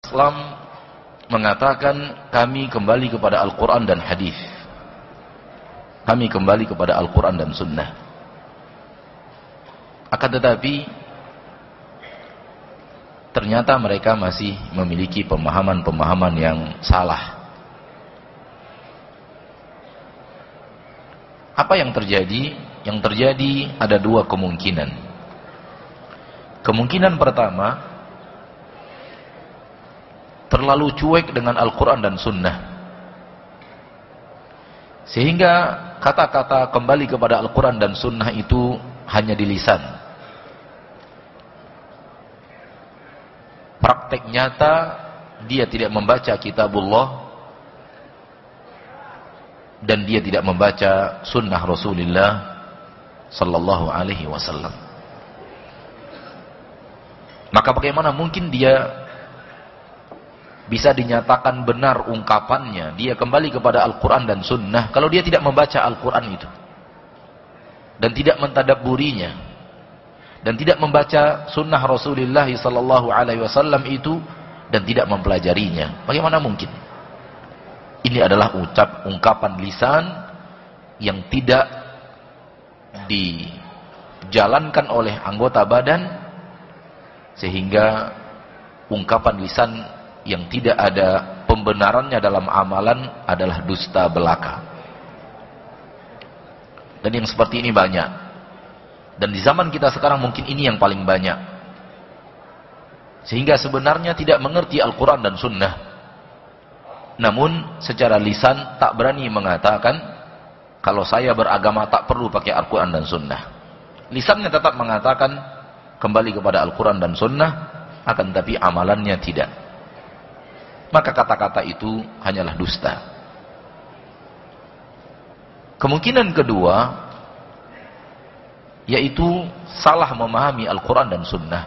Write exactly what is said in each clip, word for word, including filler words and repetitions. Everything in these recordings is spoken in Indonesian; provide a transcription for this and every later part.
Islam mengatakan kami kembali kepada Al-Quran dan hadis. Kami kembali kepada Al-Quran dan Sunnah. Akan tetapi ternyata mereka masih memiliki pemahaman-pemahaman yang salah. Apa yang terjadi? Yang terjadi ada dua kemungkinan. Kemungkinan pertama, terlalu cuek dengan Al-Quran dan Sunnah, sehingga kata-kata kembali kepada Al-Quran dan Sunnah itu hanya di lisan. Praktek nyata dia tidak membaca kitabullah dan dia tidak membaca sunnah Rasulullah sallallahu alaihi wasallam. Maka bagaimana mungkin dia bisa dinyatakan benar ungkapannya, dia kembali kepada Al-Quran dan Sunnah, kalau dia tidak membaca Al-Quran itu dan tidak mentadabburinya dan tidak membaca sunnah Rasulullah sallallahu alaihi wasallam itu dan tidak mempelajarinya? Bagaimana mungkin? Ini adalah ucap ungkapan lisan yang tidak dijalankan oleh anggota badan, sehingga ungkapan lisan yang tidak ada pembenarannya dalam amalan adalah dusta belaka. Dan yang seperti ini banyak. Dan di zaman kita sekarang mungkin ini yang paling banyak. Sehingga sebenarnya tidak mengerti Al-Quran dan Sunnah, namun secara lisan tak berani mengatakan, kalau saya beragama tak perlu pakai Al-Quran dan Sunnah. Lisannya tetap mengatakan kembali kepada Al-Quran dan Sunnah, akan tapi amalannya tidak. Maka kata-kata itu hanyalah dusta. Kemungkinan kedua, yaitu salah memahami Al-Quran dan Sunnah.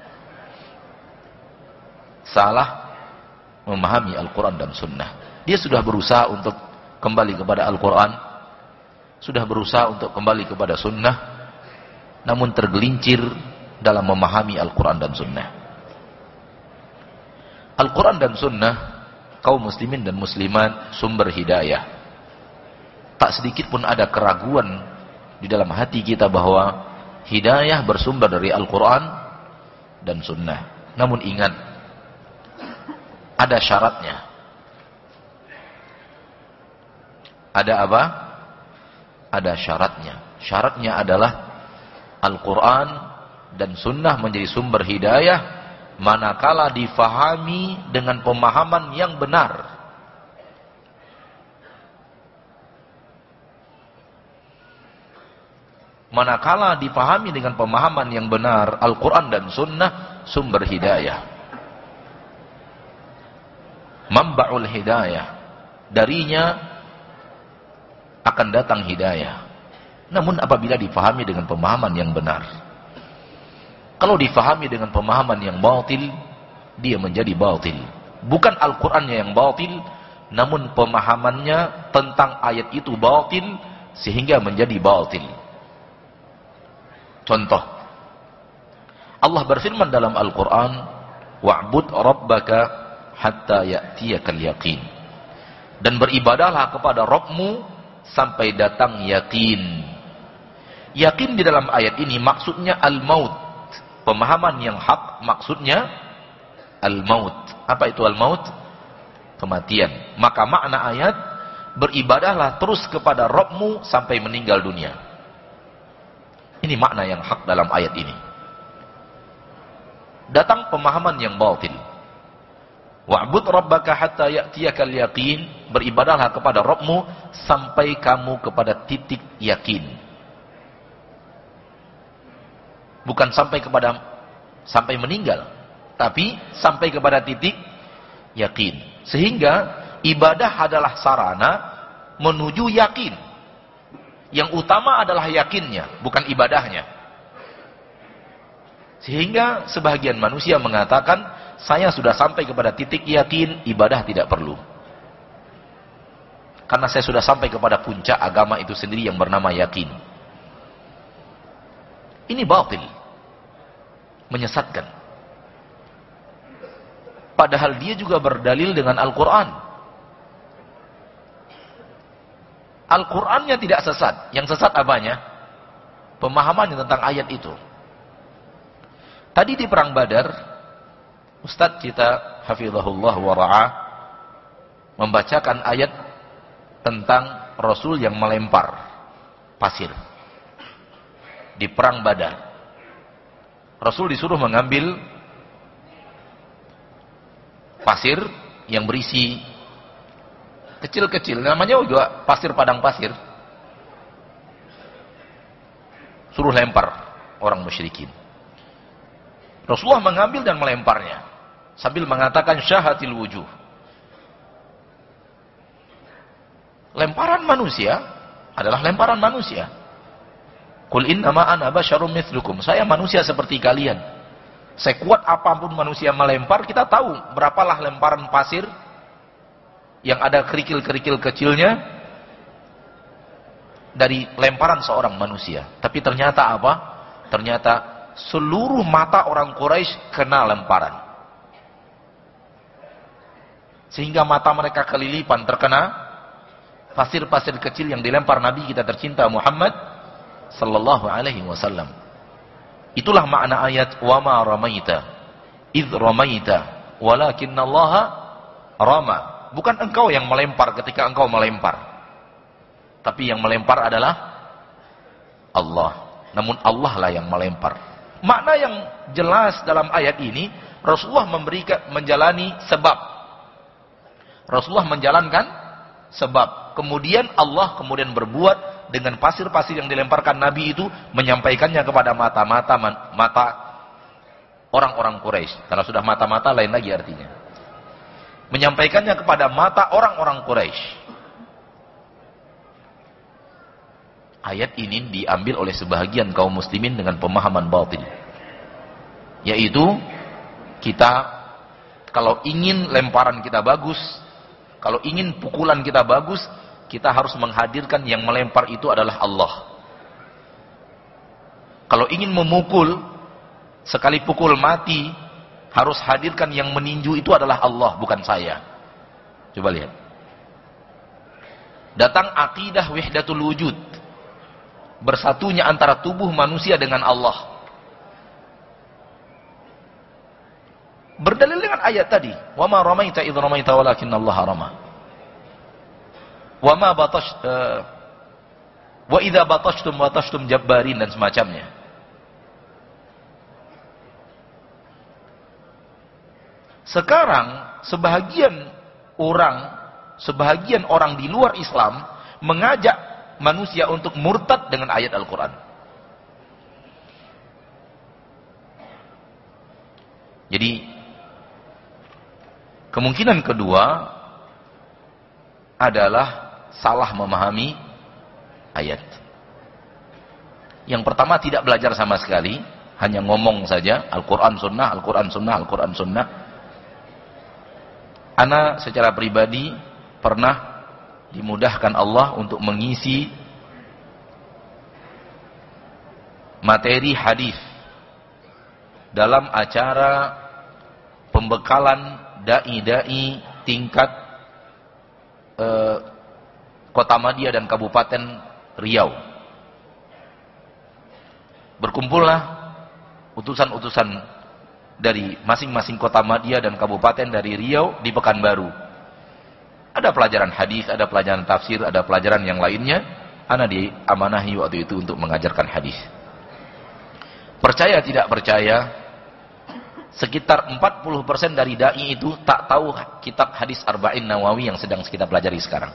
Salah memahami Al-Quran dan Sunnah. Dia sudah berusaha untuk kembali kepada Al-Quran, sudah berusaha untuk kembali kepada Sunnah, namun tergelincir dalam memahami Al-Quran dan Sunnah. Al-Quran dan Sunnah, kaum muslimin dan muslimat, sumber hidayah. Tak sedikit pun ada keraguan di dalam hati kita bahwa hidayah bersumber dari Al-Quran dan Sunnah. Namun ingat, ada syaratnya. Ada apa? Ada syaratnya. Syaratnya adalah Al-Quran dan Sunnah menjadi sumber hidayah manakala difahami dengan pemahaman yang benar. Manakala difahami dengan pemahaman yang benar, Al-Quran dan Sunnah sumber hidayah. Mamba'ul hidayah, darinya akan datang hidayah. Namun apabila difahami dengan pemahaman yang benar. Kalau difahami dengan pemahaman yang batil, dia menjadi batil. Bukan Al-Qur'annya yang batil, namun pemahamannya tentang ayat itu batil sehingga menjadi batil. Contoh, Allah berfirman dalam Al-Qur'an, wa'bud rabbaka hatta ya'tiyakal yaqin. Dan beribadahlah kepada Rabbmu sampai datang yakin. Yakin di dalam ayat ini maksudnya al-maut. Pemahaman yang hak maksudnya al-maut. Apa itu al-maut? Kematian. Maka makna ayat, beribadahlah terus kepada Rabbmu sampai meninggal dunia. Ini makna yang hak dalam ayat ini. Datang pemahaman yang batil. Wa'bud rabbaka hatta ya'tiyakal yaqin, beribadahlah kepada Rabbmu sampai kamu kepada titik yakin. Bukan sampai kepada sampai meninggal, tapi sampai kepada titik yakin. Sehingga ibadah adalah sarana menuju yakin. Yang utama adalah yakinnya, bukan ibadahnya. Sehingga sebahagian manusia mengatakan, saya sudah sampai kepada titik yakin, ibadah tidak perlu. Karena saya sudah sampai kepada puncak agama itu sendiri yang bernama yakin. Ini batil. Menyesatkan. padahal dia juga berdalil dengan Al-Quran. Al-Qurannya tidak sesat. Yang sesat apanya? Pemahamannya tentang ayat itu. Tadi di perang Badar, Ustadz kita hafizahullah wa ra'ah membacakan ayat tentang Rasul yang melempar pasir di perang Badar. Rasul disuruh mengambil pasir yang berisi kecil-kecil, namanya juga pasir padang pasir. Suruh lempar orang musyrikin. Rasulullah mengambil dan melemparnya sambil mengatakan syahatil wujuh. Lemparan manusia adalah lemparan manusia. Qul innama ana basyarum mitslukum. Saya manusia seperti kalian. Sekuat apapun manusia melempar, kita tahu berapalah lemparan pasir yang ada kerikil-kerikil kecilnya dari lemparan seorang manusia. Tapi ternyata apa? Ternyata seluruh mata orang Quraisy kena lemparan. Sehingga mata mereka kelilipan terkena pasir-pasir kecil yang dilempar Nabi kita tercinta Muhammad sallallahu alaihi wasallam. Itulah makna ayat wa ma ramaita idz ramaita walakinallaha rama. Bukan engkau yang melempar ketika engkau melempar, tapi yang melempar adalah Allah. Namun Allah lah yang melempar. Makna yang jelas dalam ayat ini, Rasulullah memberikan menjalani sebab. Rasulullah menjalankan sebab. Kemudian Allah kemudian berbuat dengan pasir-pasir yang dilemparkan Nabi itu, menyampaikannya kepada mata-mata mata orang-orang Quraisy. Kalau sudah mata-mata lain lagi artinya. Menyampaikannya kepada mata orang-orang Quraisy. Ayat ini diambil oleh sebahagian kaum muslimin dengan pemahaman batil. Yaitu, kita kalau ingin lemparan kita bagus, kalau ingin pukulan kita bagus, kita harus menghadirkan yang melempar itu adalah Allah. Kalau ingin memukul, sekali pukul mati, harus hadirkan yang meninju itu adalah Allah, bukan saya. Coba lihat. Datang akidah wahdatul wujud. Bersatunya antara tubuh manusia dengan Allah. Berdalil dengan ayat tadi, wa ma ramaita idz ramaita walakinallaha rama. Wa ma batash uh, wa idza batashtum batashtum jabbarin dan semacamnya. Sekarang sebahagian orang, sebahagian orang di luar Islam mengajak manusia untuk murtad dengan ayat Al-Quran. Jadi kemungkinan kedua adalah salah memahami ayat. Yang pertama, tidak belajar sama sekali, hanya ngomong saja Al-Quran Sunnah, Al-Quran Sunnah, Al-Quran Sunnah. Ana secara pribadi pernah dimudahkan Allah untuk mengisi materi hadis dalam acara pembekalan dai-dai tingkat eh, Kota Madia dan Kabupaten Riau. Berkumpullah utusan-utusan dari masing-masing kota Madia dan kabupaten dari Riau di Pekanbaru. Ada pelajaran hadis, ada pelajaran tafsir, ada pelajaran yang lainnya. Ana diamanahi waktu itu untuk mengajarkan hadis. Percaya tidak percaya, sekitar empat puluh persen dari dai itu tak tahu kitab hadis Arba'in Nawawi yang sedang kita pelajari sekarang.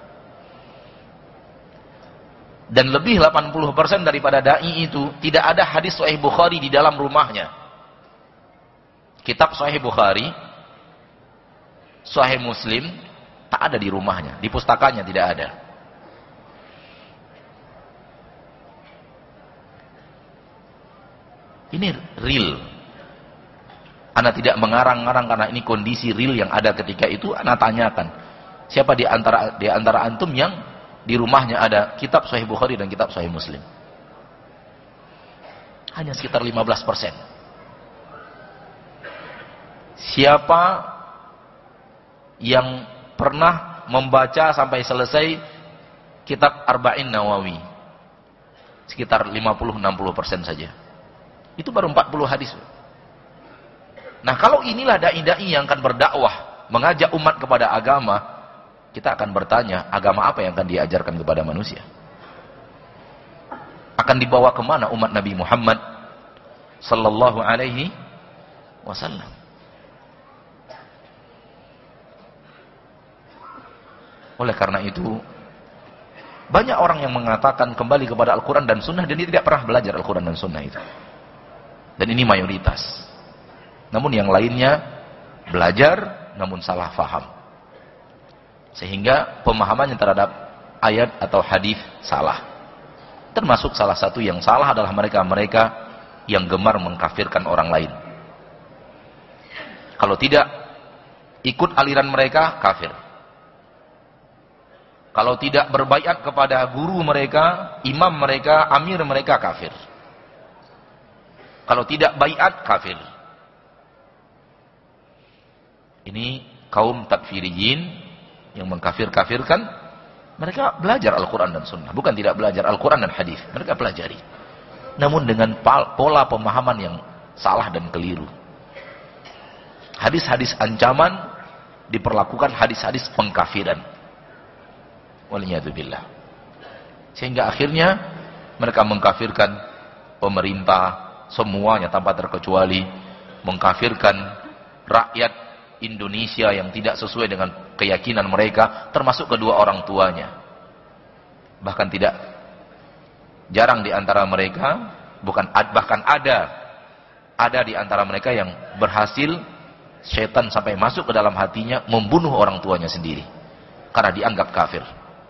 Dan lebih delapan puluh persen daripada dai itu tidak ada hadis Sahih Bukhari di dalam rumahnya. Kitab Sahih Bukhari, Sahih Muslim tak ada di rumahnya, di pustakanya tidak ada. Ini real. Ana tidak mengarang-arang karena ini kondisi real yang ada ketika itu. Ana tanyakan, siapa di antara di antara antum yang di rumahnya ada kitab Sahih Bukhari dan kitab Sahih Muslim? Hanya sekitar lima belas persen. Siapa yang pernah membaca sampai selesai kitab Arba'in Nawawi? Sekitar lima puluh sampai enam puluh persen saja. Itu baru empat puluh hadis. Nah, kalau inilah dai-dai yang akan berdakwah, mengajak umat kepada agama, kita akan bertanya, agama apa yang akan diajarkan kepada manusia? Akan dibawa kemana umat Nabi Muhammad sallallahu alaihi wasallam? Oleh karena itu, banyak orang yang mengatakan kembali kepada Al-Quran dan Sunnah, dan dia tidak pernah belajar Al-Quran dan Sunnah itu. Dan ini mayoritas. Namun yang lainnya belajar, namun salah faham. Sehingga pemahamannya terhadap ayat atau hadis salah. Termasuk salah satu yang salah adalah mereka-mereka yang gemar mengkafirkan orang lain. Kalau tidak ikut aliran mereka, kafir. Kalau tidak berbaiat kepada guru mereka, imam mereka, amir mereka, kafir. Kalau tidak baiat, kafir. Ini kaum takfiriyin yang mengkafir-kafirkan. Mereka belajar Al-Quran dan Sunnah. Bukan tidak belajar Al-Quran dan hadis. Mereka pelajari. Namun dengan pola pemahaman yang salah dan keliru. Hadis-hadis ancaman diperlakukan hadis-hadis pengkafiran. Waliyadzubillah. Sehingga akhirnya mereka mengkafirkan pemerintah semuanya tanpa terkecuali, mengkafirkan rakyat Indonesia yang tidak sesuai dengan keyakinan mereka, termasuk kedua orang tuanya. Bahkan tidak jarang di antara mereka, bukan bahkan ada ada di antara mereka yang berhasil setan sampai masuk ke dalam hatinya membunuh orang tuanya sendiri karena dianggap kafir.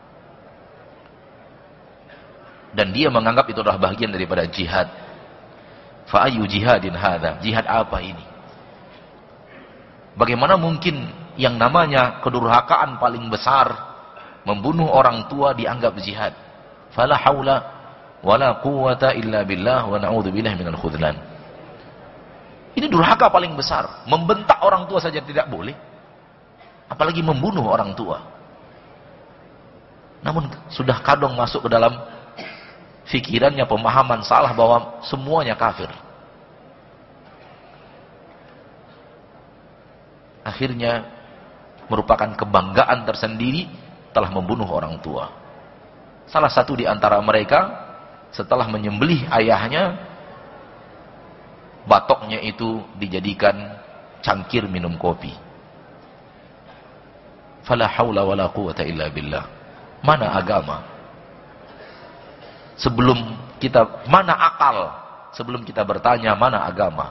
Dan dia menganggap itu adalah bagian daripada jihad. Fa ayyu jihadin hadza? Jihad apa ini? Bagaimana mungkin yang namanya kedurhakaan paling besar, membunuh orang tua, dianggap jihad? Fala haula wala quwwata illa billah wa na'udzubillahi minal khudlan. Ini durhaka paling besar. Membentak orang tua saja tidak boleh, apalagi membunuh orang tua. Namun sudah kadung masuk ke dalam fikirannya pemahaman salah bahwa semuanya kafir. Akhirnya merupakan kebanggaan tersendiri telah membunuh orang tua. Salah satu di antara mereka setelah menyembelih ayahnya, batoknya itu dijadikan cangkir minum kopi. Fala haula wala quwwata illa billah. Mana agama? Sebelum kita, mana akal? Sebelum kita bertanya, mana agama?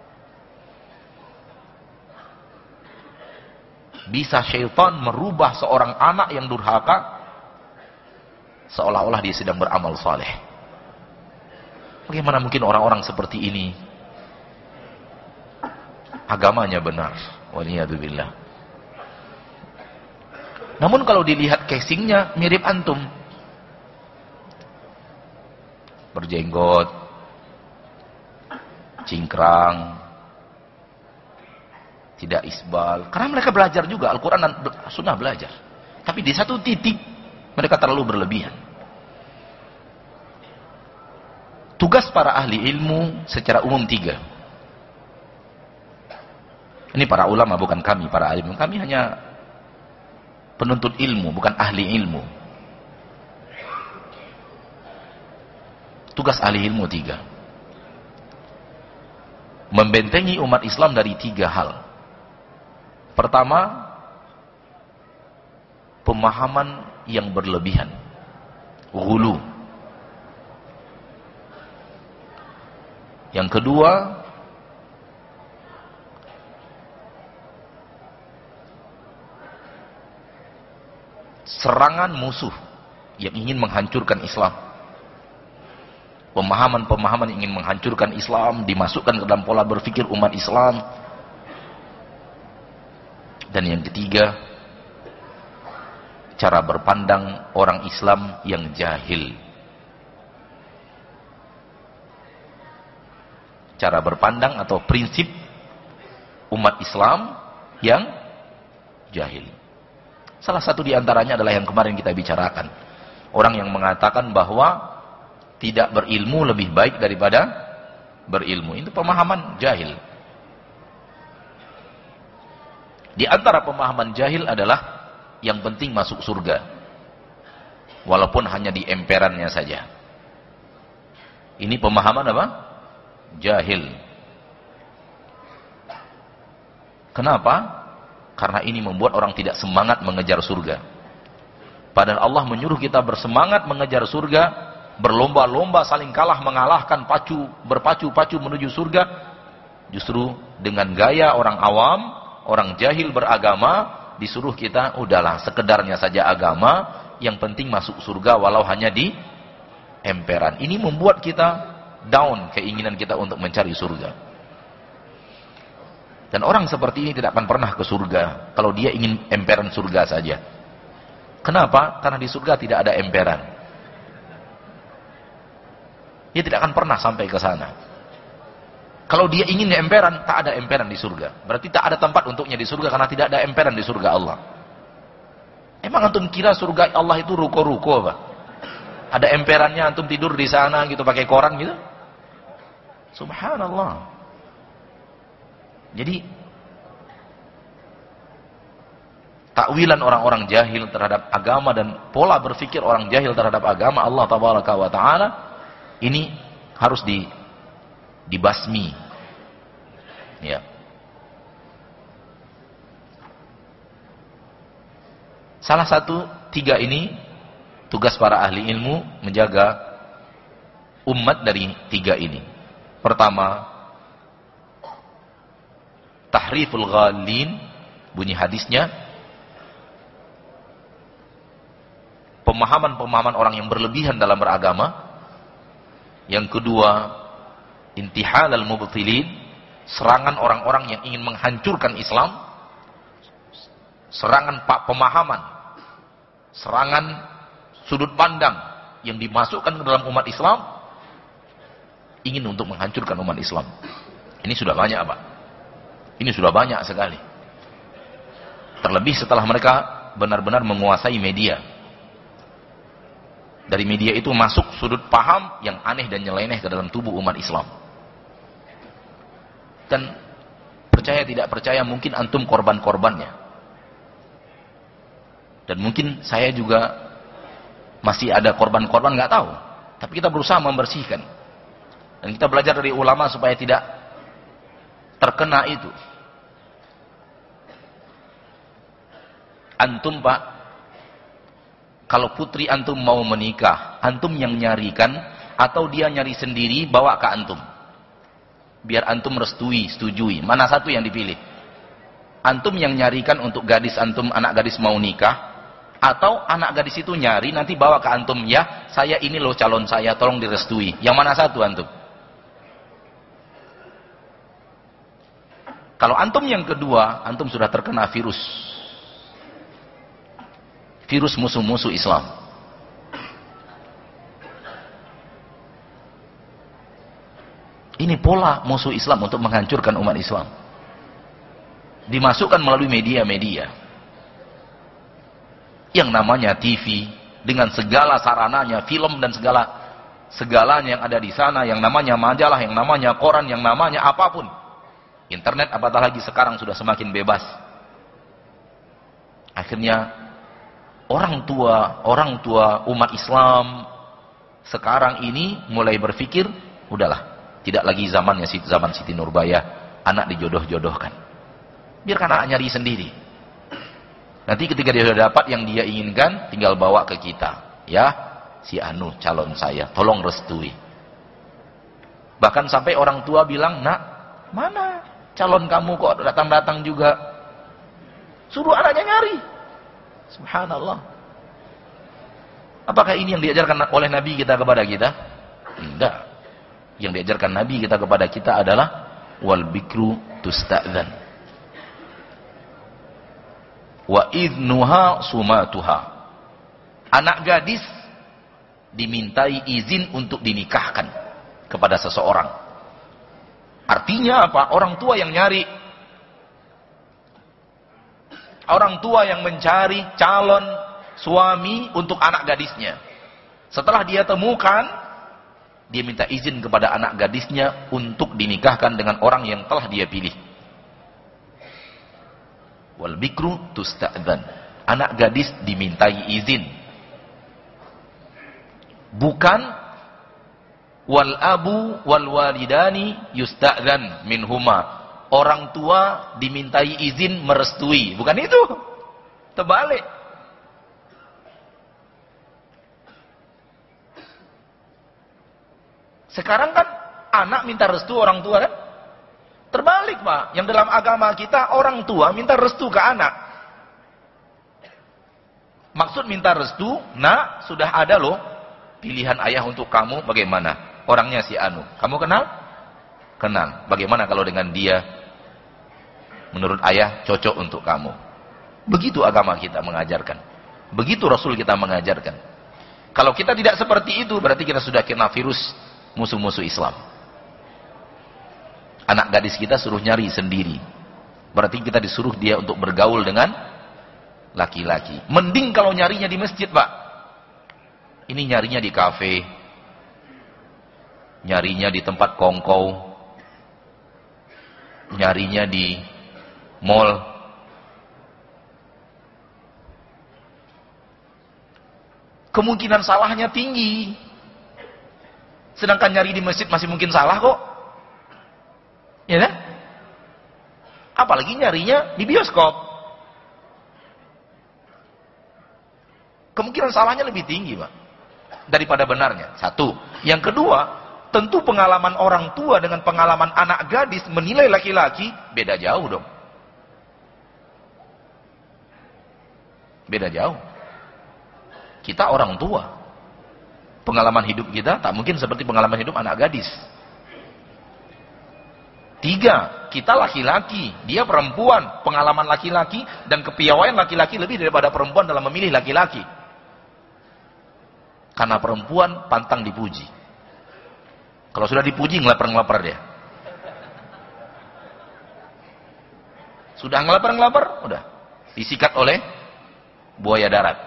Bisa syaitan merubah seorang anak yang durhaka seolah-olah dia sedang beramal saleh. Bagaimana mungkin orang-orang seperti ini agamanya benar? Waliyadzubillah. Namun kalau dilihat casingnya mirip antum. Berjenggot, cingkrang, tidak isbal. Karena mereka belajar juga Al-Quran dan Sunnah belajar. Tapi di satu titik mereka terlalu berlebihan. Tugas para ahli ilmu secara umum tiga. Ini para ulama, bukan kami para ahli ilmu. Kami hanya penuntut ilmu, bukan ahli ilmu. Tugas ahli ilmu tiga. Membentengi umat Islam dari tiga hal. Pertama, pemahaman yang berlebihan. Ghulu. Yang kedua, serangan musuh yang ingin menghancurkan Islam. Pemahaman-pemahaman yang ingin menghancurkan Islam dimasukkan ke dalam pola berpikir umat Islam. Dan yang ketiga, cara berpandang orang Islam yang jahil. Cara berpandang atau prinsip umat Islam yang jahil. Salah satu di antaranya adalah yang kemarin kita bicarakan. Orang yang mengatakan bahwa tidak berilmu lebih baik daripada berilmu. Itu pemahaman jahil. Di antara pemahaman jahil adalah yang penting masuk surga. Walaupun hanya di emperannya saja. Ini pemahaman apa? Jahil. Kenapa? Karena ini membuat orang tidak semangat mengejar surga. Padahal Allah menyuruh kita bersemangat mengejar surga, berlomba-lomba saling kalah mengalahkan, pacu berpacu-pacu menuju surga. Justru dengan gaya orang awam, orang jahil beragama, disuruh kita udahlah sekedarnya saja agama, yang penting masuk surga walau hanya di emperan. Ini membuat kita down keinginan kita untuk mencari surga. Dan orang seperti ini tidak akan pernah ke surga kalau dia ingin emperan surga saja. Kenapa? Karena di surga tidak ada emperan. Dia tidak akan pernah sampai ke sana. Kalau dia ingin emperan, tak ada emperan di surga. Berarti tak ada tempat untuknya di surga karena tidak ada emperan di surga Allah. Emang antum kira surga Allah itu ruko-ruko apa? Ada emperannya, antum tidur di sana gitu pakai koran gitu? Subhanallah. Jadi takwilan orang-orang jahil terhadap agama dan pola berpikir orang jahil terhadap agama Allah Tabaraka wa Ta'ala ini harus di dibasmi. Ya. Salah satu tiga ini tugas para ahli ilmu menjaga umat dari tiga ini. Pertama, tahriful ghalin, bunyi hadisnya, pemahaman-pemahaman orang yang berlebihan dalam beragama. Yang kedua, intihal al-mubtilin, serangan orang-orang yang ingin menghancurkan Islam, serangan pak pemahaman, serangan sudut pandang yang dimasukkan ke dalam umat Islam, ingin untuk menghancurkan umat Islam. Ini sudah banyak, Pak. Ini sudah banyak sekali. Terlebih setelah mereka benar-benar menguasai media. Dari media itu masuk sudut paham yang aneh dan nyeleneh ke dalam tubuh umat Islam. Dan percaya tidak percaya mungkin antum korban-korbannya. Dan mungkin saya juga masih ada korban-korban, nggak tahu. Tapi kita berusaha membersihkan. Dan kita belajar dari ulama supaya tidak terkena itu. Antum, Pak, kalau putri antum mau menikah, antum yang nyarikan atau dia nyari sendiri bawa ke antum? Biar antum restui, setujui. Mana satu yang dipilih? Antum yang nyarikan untuk gadis antum, anak gadis mau nikah, atau anak gadis itu nyari nanti bawa ke antum, ya saya ini loh calon saya, tolong direstui. Yang mana satu antum? Kalau antum yang kedua, antum sudah terkena virus. Virus musuh-musuh Islam. Ini pola musuh Islam untuk menghancurkan umat Islam. Dimasukkan melalui media-media. Yang namanya T V, dengan segala sarananya, film dan segala segalanya yang ada di sana, yang namanya majalah, yang namanya koran, yang namanya apapun. Internet apatah lagi sekarang sudah semakin bebas. Akhirnya orang tua, orang tua umat Islam sekarang ini mulai berpikir, udahlah, tidak lagi zamannya zaman Siti Nurbaya, anak dijodoh-jodohkan. Biarkan anak nyari sendiri. Nanti ketika dia sudah dapat yang dia inginkan, tinggal bawa ke kita. Ya, si anu calon saya, tolong restui. Bahkan sampai orang tua bilang, nak, mana calon kamu kok datang-datang juga? Suruh anaknya nyari. Subhanallah. Apakah ini yang diajarkan oleh Nabi kita kepada kita? Tidak. Yang diajarkan Nabi kita kepada kita adalah wal bikru tusta'dzan wa idnuha sumatuha. Anak gadis dimintai izin untuk dinikahkan kepada seseorang. Artinya apa? Orang tua yang nyari. Orang tua yang mencari calon suami untuk anak gadisnya. Setelah dia temukan, dia minta izin kepada anak gadisnya untuk dinikahkan dengan orang yang telah dia pilih. Wal bikru tusta'dzan. Anak gadis dimintai izin. Bukan wal abu wal walidani yusta'dzan minhuma. Orang tua dimintai izin merestui. Bukan itu. Terbalik. Sekarang kan anak minta restu orang tua kan? Terbalik, Pak. Yang dalam agama kita orang tua minta restu ke anak. Maksud minta restu, nak, sudah ada loh pilihan ayah untuk kamu, bagaimana? Orangnya si Anu. Kamu kenal? Kenal. Bagaimana kalau dengan dia? Menurut ayah cocok untuk kamu. Begitu agama kita mengajarkan. Begitu Rasul kita mengajarkan. Kalau kita tidak seperti itu, berarti kita sudah kena virus musuh-musuh Islam. Anak gadis kita suruh nyari sendiri. Berarti kita disuruh dia untuk bergaul dengan laki-laki. Mending kalau nyarinya di masjid, Pak. Ini nyarinya di kafe. Nyarinya di tempat kongkow. Nyarinya di mall. Kemungkinan salahnya tinggi. Sedangkan nyari di masjid masih mungkin salah kok. Ya kan? Apalagi nyarinya di bioskop. Kemungkinan salahnya lebih tinggi, Pak, daripada benarnya. Satu. Yang kedua, tentu pengalaman orang tua dengan pengalaman anak gadis menilai laki-laki beda jauh dong. Beda jauh. Kita orang tua. Pengalaman hidup kita tak mungkin seperti pengalaman hidup anak gadis. Tiga, kita laki-laki, dia perempuan. Pengalaman laki-laki dan kepiawaian laki-laki lebih daripada perempuan dalam memilih laki-laki. Karena perempuan pantang dipuji. Kalau sudah dipuji, ngelapar-ngelapar dia. Sudah ngelapar-ngelapar, udah disikat oleh buaya darat.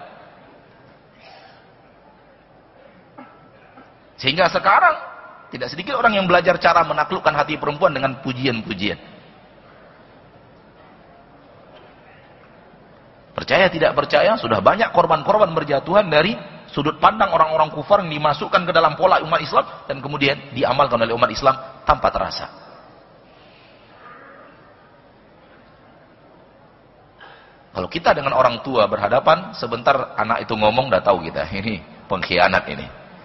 Sehingga sekarang tidak sedikit orang yang belajar cara menaklukkan hati perempuan dengan pujian-pujian. Percaya tidak percaya, sudah banyak korban-korban berjatuhan dari sudut pandang orang-orang kufar yang dimasukkan ke dalam pola umat Islam dan kemudian diamalkan oleh umat Islam tanpa terasa. Kalau kita dengan orang tua berhadapan, sebentar anak itu ngomong udah tahu kita, ini pengkhianat ini.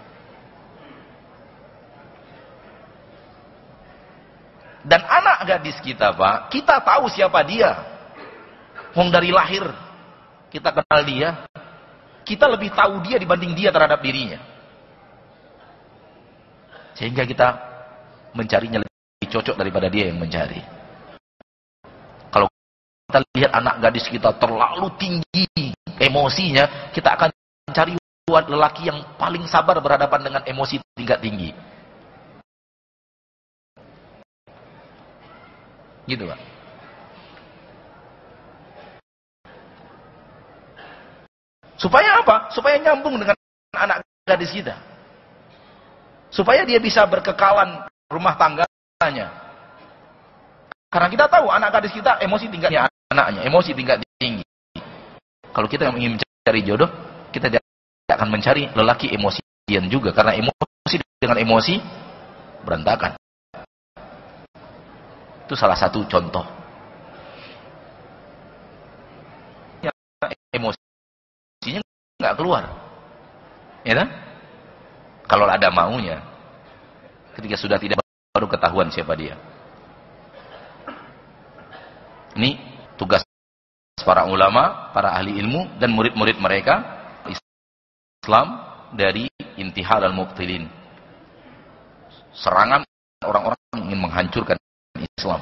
Dan anak gadis kita, Pak, kita tahu siapa dia. Wong dari lahir kita kenal dia. Kita lebih tahu dia dibanding dia terhadap dirinya. Sehingga kita mencarinya lebih cocok daripada dia yang mencari. Kalau kita lihat anak gadis kita terlalu tinggi emosinya, kita akan cari lelaki yang paling sabar berhadapan dengan emosi tingkat tinggi. Gitu, Pak. Supaya apa? Supaya nyambung dengan anak gadis kita. Supaya dia bisa berkekalan rumah tangganya. Karena kita tahu anak gadis kita emosi tingkatnya anaknya, emosi tingkat tinggi. Kalau kita yang ingin mencari jodoh, kita tidak akan mencari lelaki emosian juga. Karena emosi dengan emosi berantakan. Itu salah satu contoh. Ya, emosinya nggak keluar, ya kan? Kalau ada maunya, ketika sudah tidak baru ketahuan siapa dia. Ini tugas para ulama, para ahli ilmu dan murid-murid mereka Islam dari intihar al-mubtilin. Serangan orang-orang yang ingin menghancurkan Islam.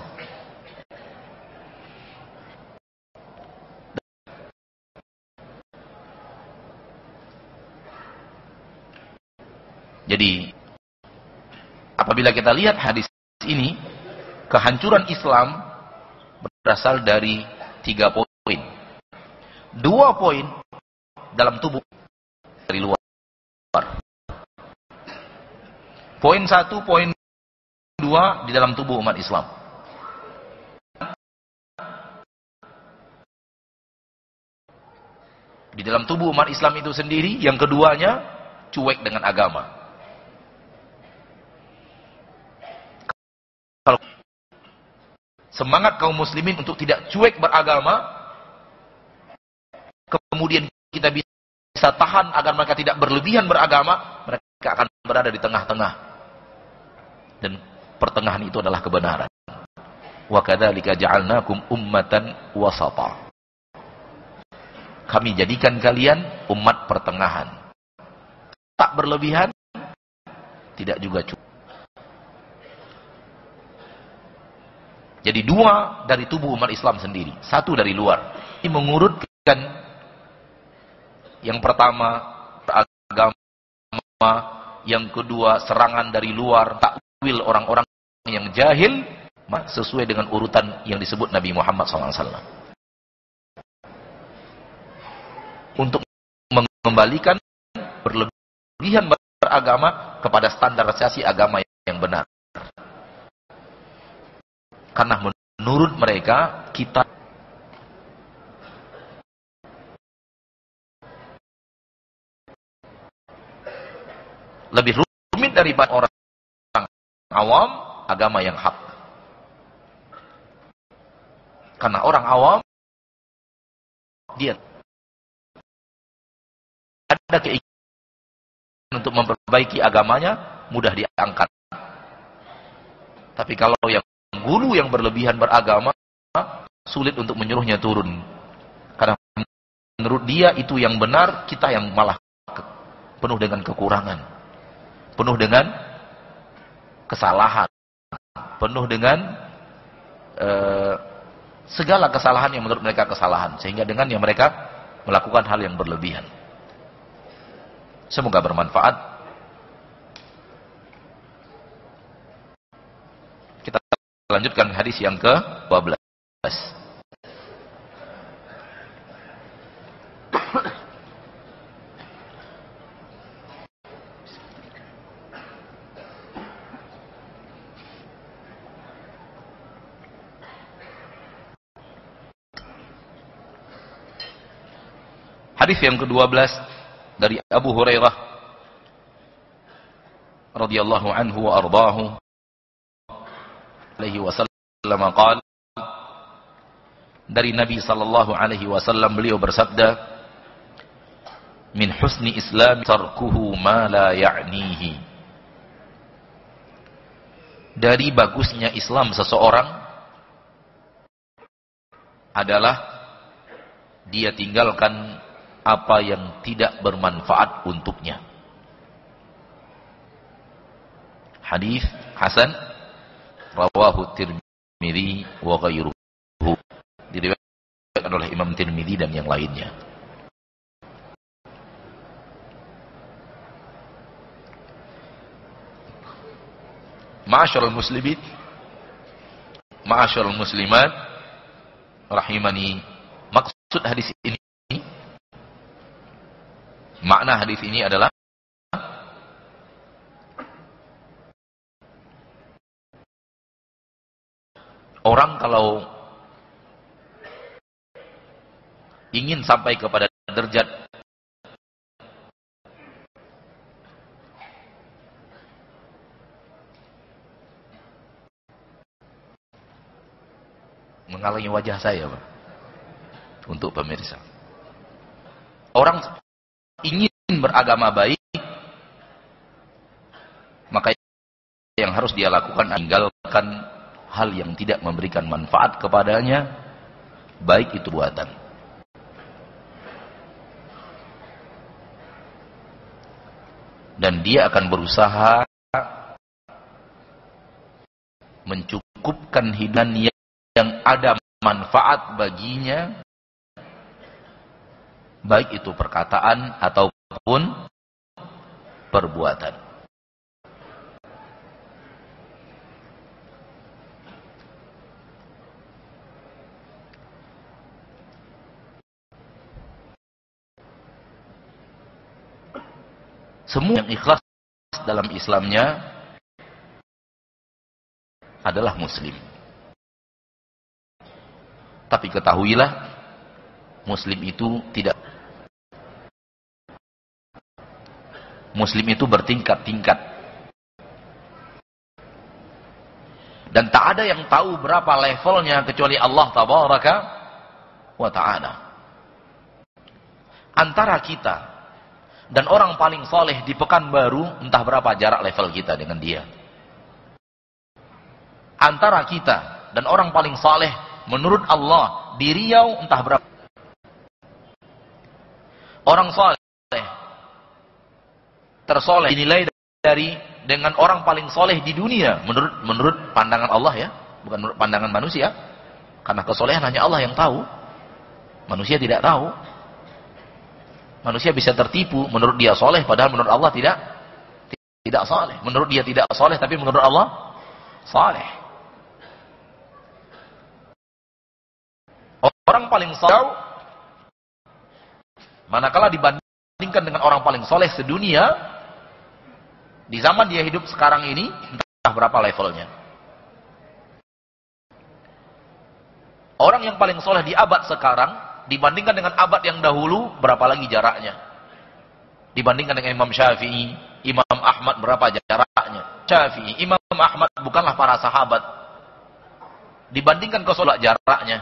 Jadi apabila kita lihat hadis ini, kehancuran Islam berasal dari tiga poin. dua poin dalam tubuh dari luar. Poin satu, poin dua di dalam tubuh umat Islam. Di dalam tubuh umat Islam itu sendiri, yang keduanya cuek dengan agama. Kalau semangat kaum muslimin untuk tidak cuek beragama, kemudian kita bisa tahan agar mereka tidak berlebihan beragama, mereka akan berada di tengah-tengah. Dan pertengahan itu adalah kebenaran. Wa kadzalika ja'alnakum ummatan wasata. Kami jadikan kalian umat pertengahan. Tak berlebihan, tidak juga cukup. Jadi dua dari tubuh umat Islam sendiri, satu dari luar. Ini mengurutkan yang pertama agama, yang kedua serangan dari luar, takwil orang-orang yang jahil, sesuai dengan urutan yang disebut Nabi Muhammad shallallahu alaihi wasallam. Untuk mengembalikan berlebihan beragama kepada standarisasi agama yang benar. Karena menurut mereka, kita lebih rumit daripada orang awam agama yang hak. Karena orang awam, dia ada keinginan untuk memperbaiki agamanya, mudah diangkat. Tapi kalau yang guru yang berlebihan beragama, sulit untuk menyuruhnya turun. Karena menurut dia itu yang benar, kita yang malah penuh dengan kekurangan, penuh dengan kesalahan, penuh dengan uh, segala kesalahan yang menurut mereka kesalahan. Sehingga dengan yang mereka melakukan hal yang berlebihan. Semoga bermanfaat. Kita lanjutkan hadis yang ke dua belas. Hadis yang ke dua belas dari Abu Hurairah radhiyallahu anhu wa ardaahu alaihi wasallam qala, dari Nabi sallallahu alaihi wasallam beliau bersabda, min husni islam tarkuhu ma la ya'nihi. Dari bagusnya Islam seseorang adalah dia tinggalkan apa yang tidak bermanfaat untuknya. Hadis hasan rawahu Tirmidzi wa ghairuhu, diriwayatkan oleh Imam Tirmidzi dan yang lainnya. Ma'asyiral muslimin, ma'asyiral muslimat rahimani, maksud hadis ini, makna hadis ini adalah orang kalau ingin sampai kepada derajat menghalangi wajah saya, Pak, untuk pemirsa. Orang ingin beragama baik, maka yang harus dia lakukan tinggalkan hal yang tidak memberikan manfaat kepadanya, baik itu buatan. Dan dia akan berusaha mencukupkan hidup yang ada manfaat baginya, baik itu perkataan ataupun perbuatan. Semua yang ikhlas dalam Islamnya adalah muslim. Tapi ketahuilah, muslim itu tidak, muslim itu bertingkat-tingkat. Dan tak ada yang tahu berapa levelnya kecuali Allah tabaraka wa ta'ala. Antara kita dan orang paling soleh di Pekanbaru, entah berapa jarak level kita dengan dia. Antara kita dan orang paling soleh menurut Allah di Riau, entah berapa. Orang soleh tersoleh dinilai dari dengan orang paling soleh di dunia menurut menurut pandangan Allah ya, bukan menurut pandangan manusia. Karena kesolehan hanya Allah yang tahu, manusia tidak tahu. Manusia bisa tertipu menurut dia soleh, padahal menurut Allah tidak tidak soleh. Menurut dia tidak soleh, tapi menurut Allah soleh. Orang paling soleh, manakala dibandingkan dengan orang paling soleh sedunia, di zaman dia hidup sekarang ini, entah berapa levelnya. Orang yang paling soleh di abad sekarang, dibandingkan dengan abad yang dahulu, berapa lagi jaraknya? Dibandingkan dengan Imam Syafi'i, Imam Ahmad, berapa jaraknya? Syafi'i, Imam Ahmad bukanlah para sahabat. Dibandingkan kesolat jaraknya.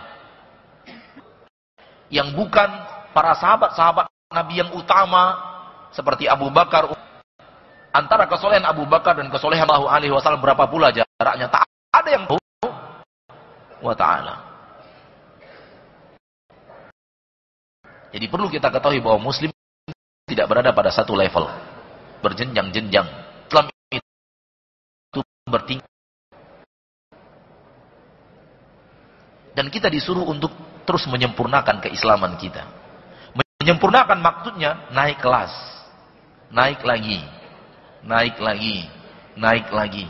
Yang bukan para sahabat-sahabat Nabi yang utama, seperti Abu Bakar. Antara kesolehan Abu Bakar dan kesolehan Shallallahu Alaihi Wasallam berapa pula jaraknya? Tak ada yang tahu. Wa ta'ala. Jadi perlu kita ketahui bahwa muslim tidak berada pada satu level, berjenjang-jenjang. Islam itu bertingkat. Dan kita disuruh untuk terus menyempurnakan keislaman kita. Menyempurnakan maksudnya naik kelas, naik lagi, naik lagi, naik lagi.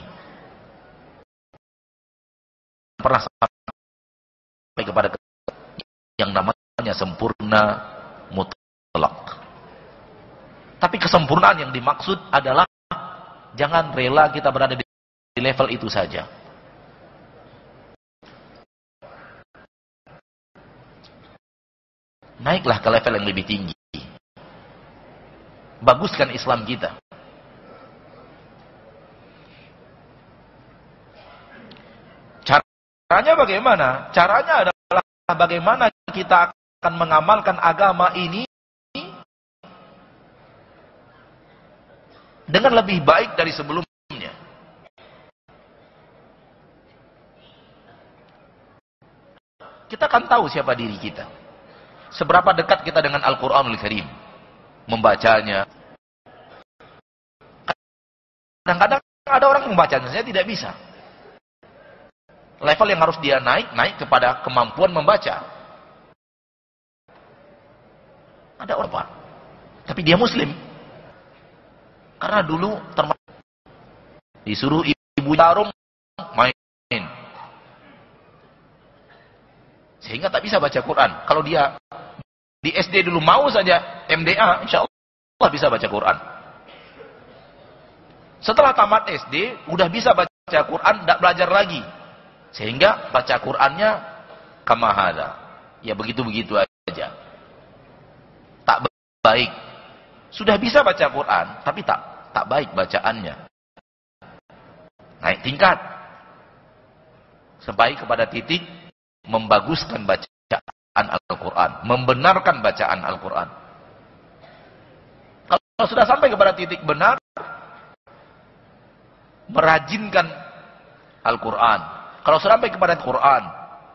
Pernah sampai kepada yang namanya sempurna mutlak. Tapi kesempurnaan yang dimaksud adalah jangan rela kita berada di level itu saja. Naiklah ke level yang lebih tinggi. Baguskan Islam kita. Caranya bagaimana? Caranya adalah bagaimana kita akan mengamalkan agama ini dengan lebih baik dari sebelumnya. Kita akan tahu siapa diri kita. Seberapa dekat kita dengan Al-Quranul Karim. Membacanya. Kadang-kadang ada orang membacanya, saya tidak bisa. Level yang harus dia naik, naik kepada kemampuan membaca. Ada orang Pak, tapi dia muslim. Karena dulu termasuk disuruh ibu tarung main. Sehingga tak bisa baca Quran. Kalau dia di S D dulu mau saja M D A, insya Allah bisa baca Quran. Setelah tamat S D, udah bisa baca Quran, tidak belajar lagi. Sehingga baca Qurannya kamahada. Ya begitu-begitu aja. Tak baik. Sudah bisa baca Quran, tapi tak tak baik bacaannya. Naik tingkat. Sampai kepada titik membaguskan bacaan Al-Quran, membenarkan bacaan Al-Quran. Kalau sudah sampai kepada titik benar, merajinkan Al-Quran. Kalau sudah sampai kepada Al-Quran,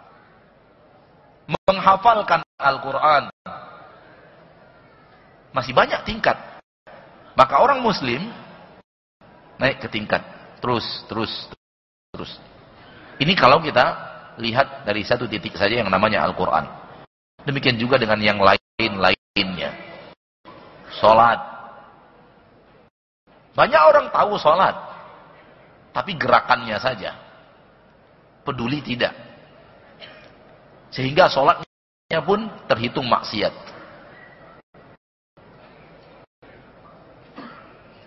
menghafalkan Al-Quran, masih banyak tingkat. Maka orang muslim naik ke tingkat terus, terus, terus. Ini kalau kita lihat dari satu titik saja yang namanya Al-Quran. Demikian juga dengan yang lain-lainnya. Sholat. Banyak orang tahu sholat, tapi gerakannya saja. Peduli tidak. Sehingga sholatnya pun terhitung maksiat.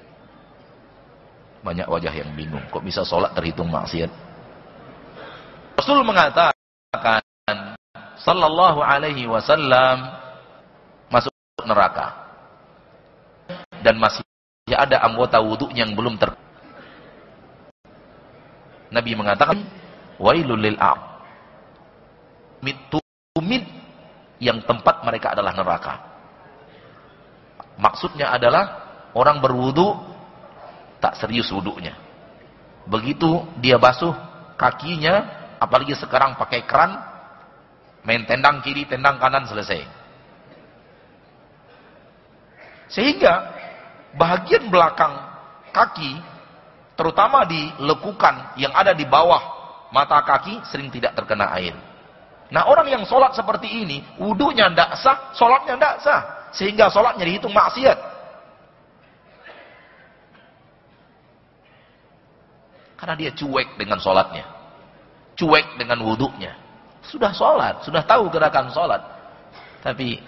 Banyak wajah yang bingung. Kok bisa sholat terhitung maksiat? Rasul mengatakan, sallallahu alaihi wasallam, masuk neraka. Dan masih ada anggota wudhu yang belum ter... Nabi mengatakan, wailul lil a'm. Tumit yang tempat mereka adalah neraka. Maksudnya adalah orang berwudu tak serius wudunya. Begitu dia basuh kakinya, apalagi sekarang pakai keran, main tendang kiri, tendang kanan, selesai. Sehingga bahagian belakang kaki, terutama di lekukan yang ada di bawah mata kaki, sering tidak terkena air. Nah, orang yang sholat seperti ini, wudunya tidak sah, sholatnya tidak sah, sehingga sholatnya dihitung maksiat. Karena dia cuek dengan sholatnya, cuek dengan wudunya. Sudah sholat, sudah tahu gerakan sholat, tapi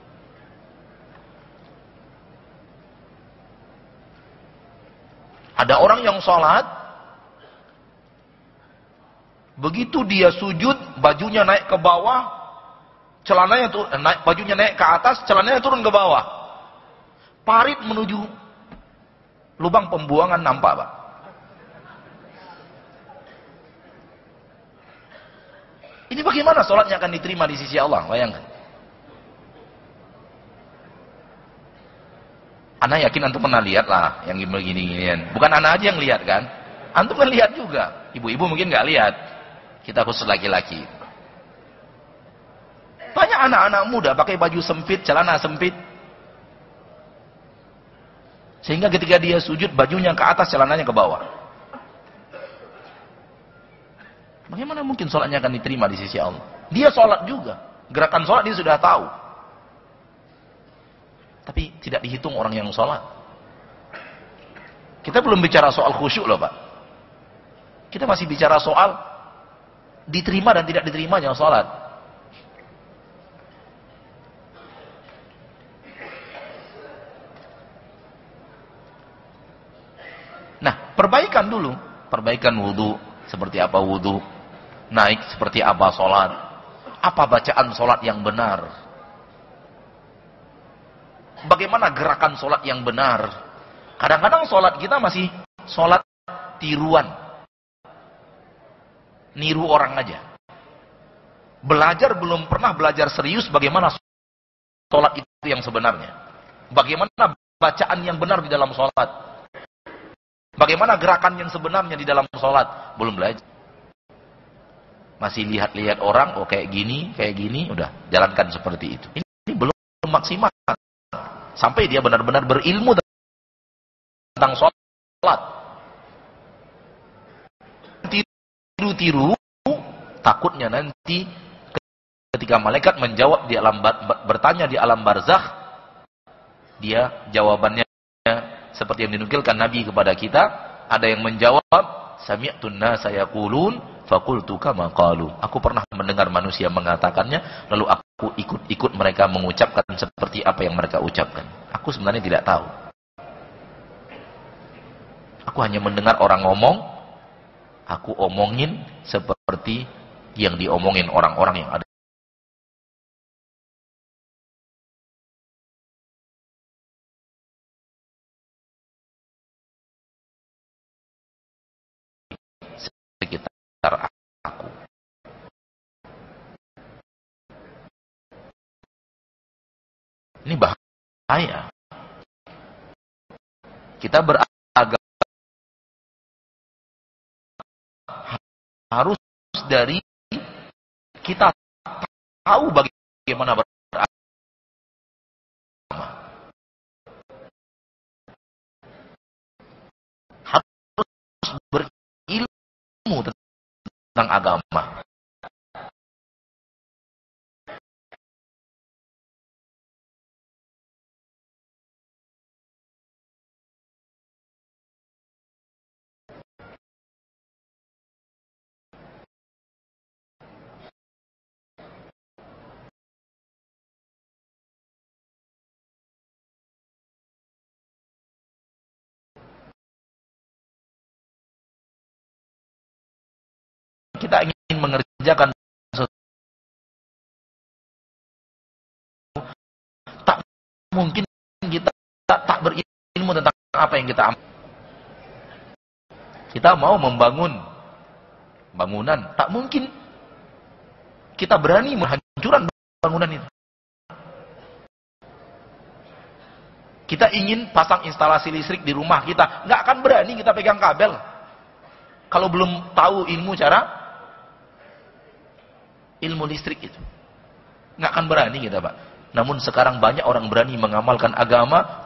ada orang yang sholat, begitu dia sujud, bajunya naik ke bawah, celananya tuh naik, bajunya naik ke atas, celananya turun ke bawah. Parit menuju lubang pembuangan nampak, Pak. Ini bagaimana sholatnya akan diterima di sisi Allah? Bayangkan. Ana yakin antum pernah lihat lah yang begini-ginian. Bukan ana aja yang lihat kan? Antum kan lihat juga. Ibu-ibu mungkin nggak lihat. Kita khusus laki-laki. Banyak anak-anak muda pakai baju sempit, celana sempit. Sehingga ketika dia sujud, bajunya ke atas, celananya ke bawah. Bagaimana mungkin sholatnya akan diterima di sisi Allah? Dia sholat juga. Gerakan sholat dia sudah tahu. Tapi tidak dihitung orang yang sholat. Kita belum bicara soal khusyuk loh, Pak. Kita masih bicara soal diterima dan tidak diterimanya sholat. Nah, perbaikan dulu. Perbaikan wudhu. Seperti apa wudhu. Naik seperti apa sholat. Apa bacaan sholat yang benar. Bagaimana gerakan sholat yang benar. Kadang-kadang sholat kita masih sholat tiruan. Niru orang aja. Belajar belum pernah belajar serius bagaimana sholat itu yang sebenarnya. Bagaimana bacaan yang benar di dalam sholat. Bagaimana gerakan yang sebenarnya di dalam sholat. Belum belajar. Masih lihat-lihat orang, oh kayak gini, kayak gini, udah jalankan seperti itu. Ini, ini belum maksimal. Sampai dia benar-benar berilmu tentang sholat. Tiru-tiru, takutnya nanti ketika malaikat menjawab di alam, bertanya di alam barzakh, dia jawabannya seperti yang dinukilkan Nabi kepada kita, ada yang menjawab, sami'tun nasa yaqulun faqultu kama qalu. Aku pernah mendengar manusia mengatakannya, lalu aku ikut-ikut mereka mengucapkan seperti apa yang mereka ucapkan. Aku sebenarnya tidak tahu. Aku hanya mendengar orang ngomong, aku omongin seperti yang diomongin orang-orang yang ada. Sekitar aku. Ini bahaya. Kita beragama harus dari kita tahu bagaimana beragama. Harus berilmu tentang agama. kita ingin mengerjakan sesuatu, tak mungkin kita tak, tak berilmu tentang apa yang kita ambil. Kita mau membangun bangunan, tak mungkin kita berani menghancurkan bangunan itu. Kita ingin pasang instalasi listrik di rumah kita, nggak akan berani kita pegang kabel kalau belum tahu ilmu cara ilmu listrik itu. Nggak akan berani kita, Pak. Namun sekarang banyak orang berani mengamalkan agama.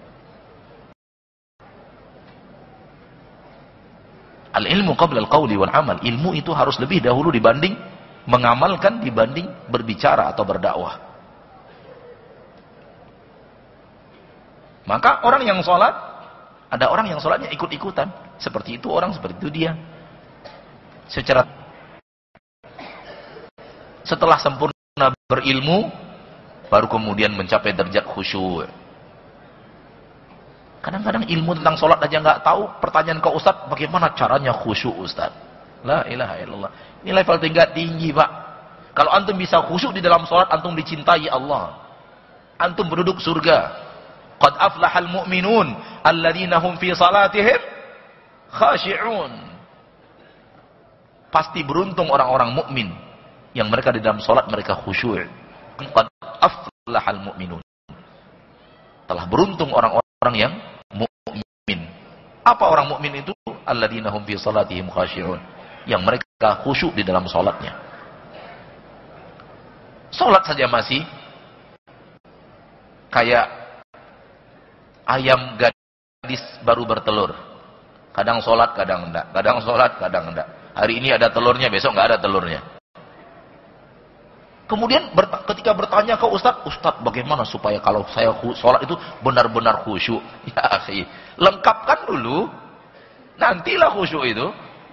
Al-ilmu qabla al-qawli wal amal. Ilmu itu harus lebih dahulu dibanding mengamalkan, dibanding berbicara atau berdakwah. Maka orang yang sholat, ada orang yang sholatnya ikut-ikutan. Seperti itu orang, seperti itu dia. Secara setelah sempurna berilmu, baru kemudian mencapai derajat khusyuk. Kadang-kadang ilmu tentang sholat aja nggak tahu, pertanyaan ke Ustaz, bagaimana caranya khusyuk Ustaz? La ilaha illallah. Ini level tingkat tinggi, Pak. Kalau antum bisa khusyuk di dalam sholat, antum dicintai Allah. Antum berduduk surga. Qad aflahal mu'minun alladzina hum fi salatihim khashi'un. Pasti beruntung orang-orang mukmin yang mereka di dalam salat mereka khusyuk. Qad aflahal mu'minun. Telah beruntung orang-orang yang mukmin. Apa orang mukmin itu? Alladzina hum fi salatihim khashi'un. Yang mereka khusyuk di dalam salatnya. Salat saja masih kayak ayam gadis baru bertelur. Kadang sholat, kadang enggak. Kadang sholat, kadang enggak. Hari ini ada telurnya, besok enggak ada telurnya. Kemudian ber ketika bertanya ke Ustaz, Ustaz bagaimana supaya kalau saya sholat itu benar-benar khusyuk? Ya akhi, lengkapkan dulu. Nantilah khusyuk itu.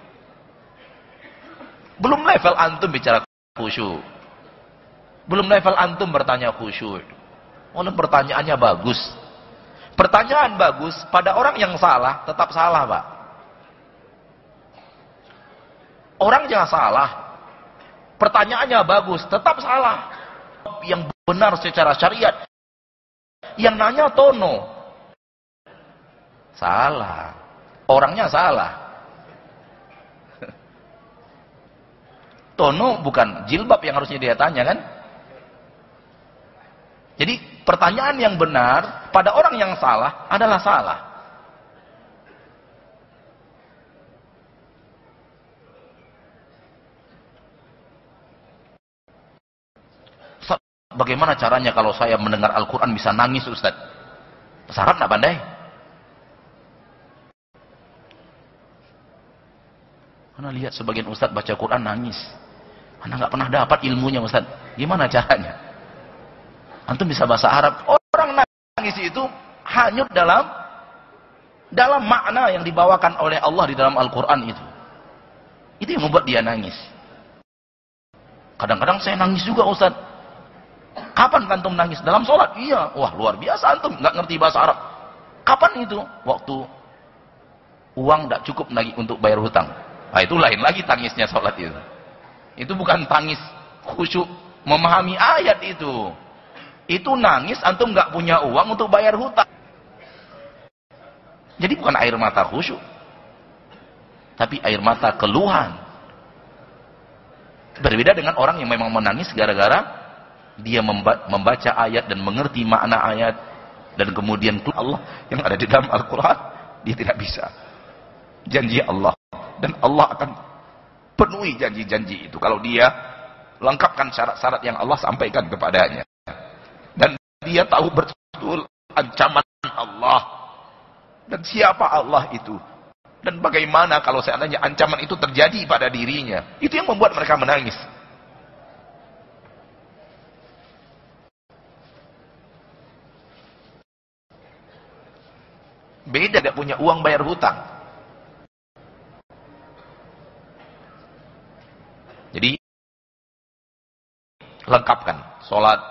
Belum level antum bicara khusyuk. Belum level antum bertanya khusyuk. Walaupun pertanyaannya bagus. Pertanyaan bagus pada orang yang salah tetap salah, Pak. Orang yang salah, pertanyaannya bagus tetap salah. Yang benar secara syariat, yang nanya tono, salah. Orangnya salah. Tono bukan jilbab yang harusnya dia tanya, kan? Jadi pertanyaan yang benar pada orang yang salah adalah salah. Bagaimana caranya kalau saya mendengar Al-Quran bisa nangis, Ustaz? Pesarap nggak pandai? Karena lihat sebagian Ustaz baca Quran nangis. Karena nggak pernah dapat ilmunya, Ustaz. Gimana caranya? Antum bisa bahasa Arab. Orang nangis itu hanyut dalam dalam makna yang dibawakan oleh Allah di dalam Al-Quran itu. Itu yang membuat dia nangis. Kadang-kadang saya nangis juga, Ustaz. Kapan antum nangis? Dalam sholat? Iya. Wah, luar biasa antum. Nggak ngerti bahasa Arab. Kapan itu? Waktu uang tidak cukup lagi untuk bayar hutang. Nah, itu lain lagi tangisnya sholat itu. Itu bukan tangis khusyuk memahami ayat itu. Itu nangis antum nggak punya uang untuk bayar hutang. Jadi bukan air mata khusyuk, tapi air mata keluhan. Berbeda dengan orang yang memang menangis gara-gara dia membaca ayat dan mengerti makna ayat, dan kemudian Allah yang ada di dalam Al-Quran dia tidak bisa. Janji Allah, dan Allah akan penuhi janji-janji itu kalau dia lengkapkan syarat-syarat yang Allah sampaikan kepadanya. Dia tahu betul ancaman Allah dan siapa Allah itu, dan bagaimana kalau seandainya ancaman itu terjadi pada dirinya. Itu yang membuat mereka menangis. Beda tidak punya uang bayar hutang. Jadi lengkapkan sholat.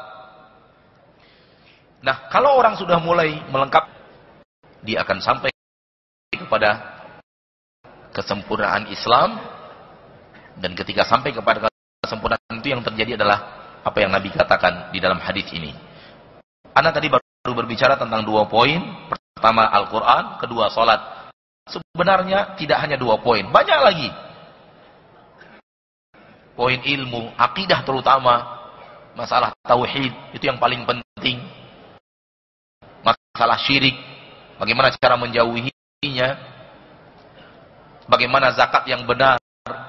Nah, kalau orang sudah mulai melengkap, dia akan sampai kepada kesempurnaan Islam, Dan ketika sampai kepada kesempurnaan itu yang terjadi adalah apa yang Nabi katakan di dalam hadis ini. Ana tadi baru berbicara tentang dua poin. Pertama Al-Quran, kedua salat. Sebenarnya tidak hanya dua poin, banyak lagi. Poin ilmu, akidah terutama, masalah tauhid, itu yang paling penting. Masalah syirik, bagaimana cara menjauhinya, bagaimana zakat yang benar,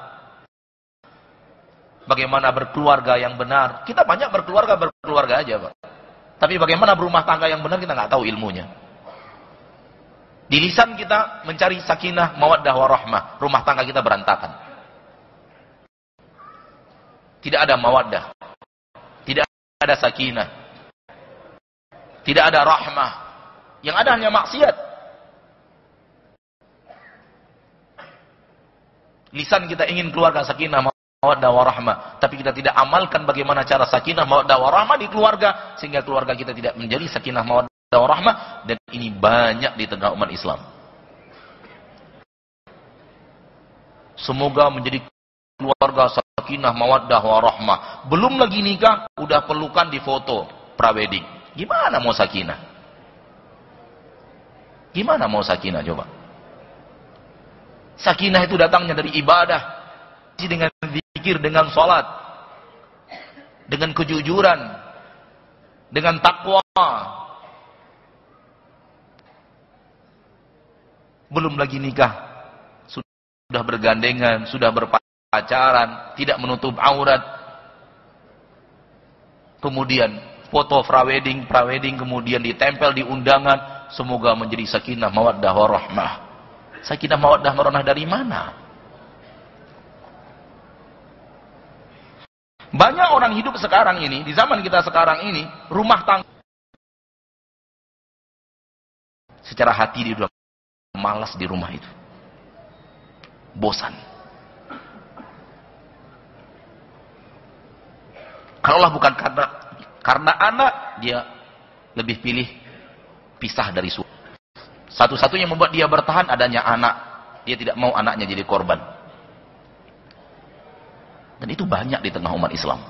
bagaimana berkeluarga yang benar. Kita banyak berkeluarga, berkeluarga aja, Pak. Tapi bagaimana berumah tangga yang benar, kita nggak tahu ilmunya. Di lisan kita mencari sakinah, mawaddah, warahmah. Rumah tangga kita berantakan. Tidak ada mawaddah. Tidak ada sakinah. Tidak ada rahmah. Yang ada hanya maksiat. Lisan kita ingin keluarga sakinah, mawaddah, warahmah. Tapi kita tidak amalkan bagaimana cara sakinah, mawaddah, warahmah di keluarga. Sehingga keluarga kita tidak menjadi sakinah, mawaddah, warahmah. Dan ini banyak di tengah umat Islam. Semoga menjadi keluarga sakinah, mawaddah, warahmah. Belum lagi nikah, udah pelukan di foto prawedding. Gimana mau sakinah? Gimana mau sakinah coba? Sakinah itu datangnya dari ibadah, dengan zikir, dengan salat, dengan kejujuran, dengan takwa. Belum lagi nikah, sudah bergandengan, sudah berpacaran, tidak menutup aurat. Kemudian foto prawedding, prawedding kemudian ditempel di undangan. Semoga menjadi sakinah, mawaddah, warahmah. Sakinah, mawaddah, warahmah dari mana? Banyak orang hidup sekarang ini, di zaman kita sekarang ini, rumah tangga secara hati dia sudah malas di rumah itu. Bosan. Kalaulah bukan karena karena anak, dia lebih pilih pisah dari suami. Satu-satunya yang membuat dia bertahan adanya anak. Dia tidak mau anaknya jadi korban. Dan itu banyak di tengah umat Islam.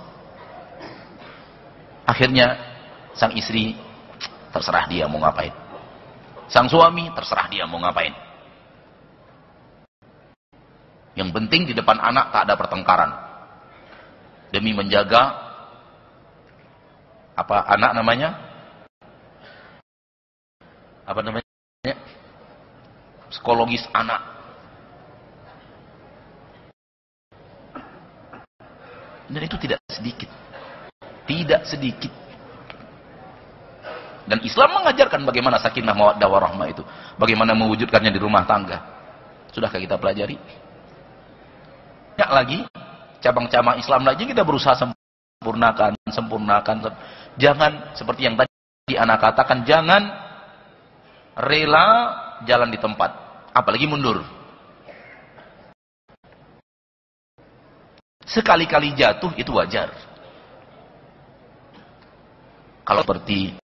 Akhirnya sang istri terserah dia mau ngapain. Sang suami terserah dia mau ngapain. Yang penting di depan anak tak ada pertengkaran. Demi menjaga apa anak namanya? Apa namanya? Psikologis anak. Dan itu tidak sedikit. Tidak sedikit. Dan Islam mengajarkan bagaimana sakinah, mawaddah, warahmah itu. Bagaimana mewujudkannya di rumah tangga. Sudahkah kita pelajari? Banyak lagi cabang-cabang Islam lagi kita berusaha sempurnakan, sempurnakan. Jangan seperti yang tadi anak katakan, jangan rela jalan di tempat, apalagi mundur. Sekali-kali jatuh itu wajar. Kalau seperti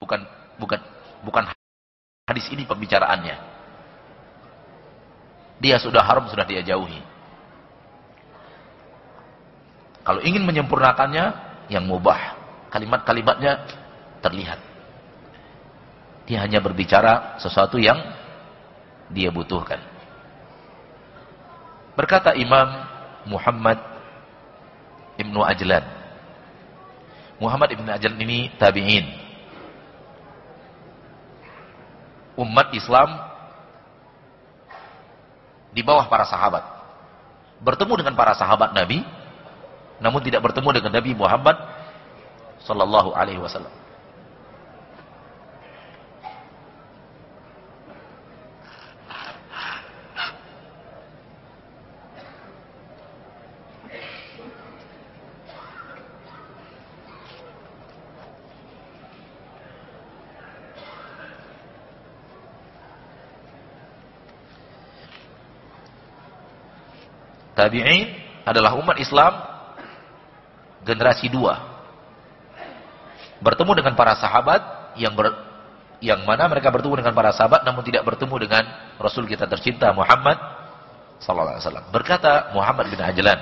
bukan bukan bukan hadis ini pembicaraannya. Dia sudah haram, sudah dia jauhi. Kalau ingin menyempurnakannya, yang mubah, kalimat-kalimatnya terlihat. Dia hanya berbicara sesuatu yang dia butuhkan. Berkata Imam Muhammad Ibnu Ajlan. Muhammad Ibnu Ajlan ini tabi'in. Umat Islam di bawah para sahabat. Bertemu dengan para sahabat Nabi, namun tidak bertemu dengan Nabi Muhammad sallallahu alaihi wasallam. Tabi'in adalah umat Islam generasi dua. Bertemu dengan para sahabat yang ber, yang mana mereka bertemu dengan para sahabat namun tidak bertemu dengan Rasul kita tercinta Muhammad sallallahu alaihi wasallam. Berkata Muhammad bin Ajlan,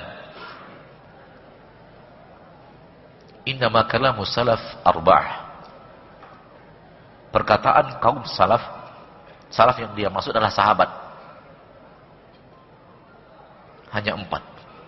"Innama kalamu salaf arba'ah." Perkataan kaum salaf, salaf yang dia maksud adalah sahabat, hanya empat.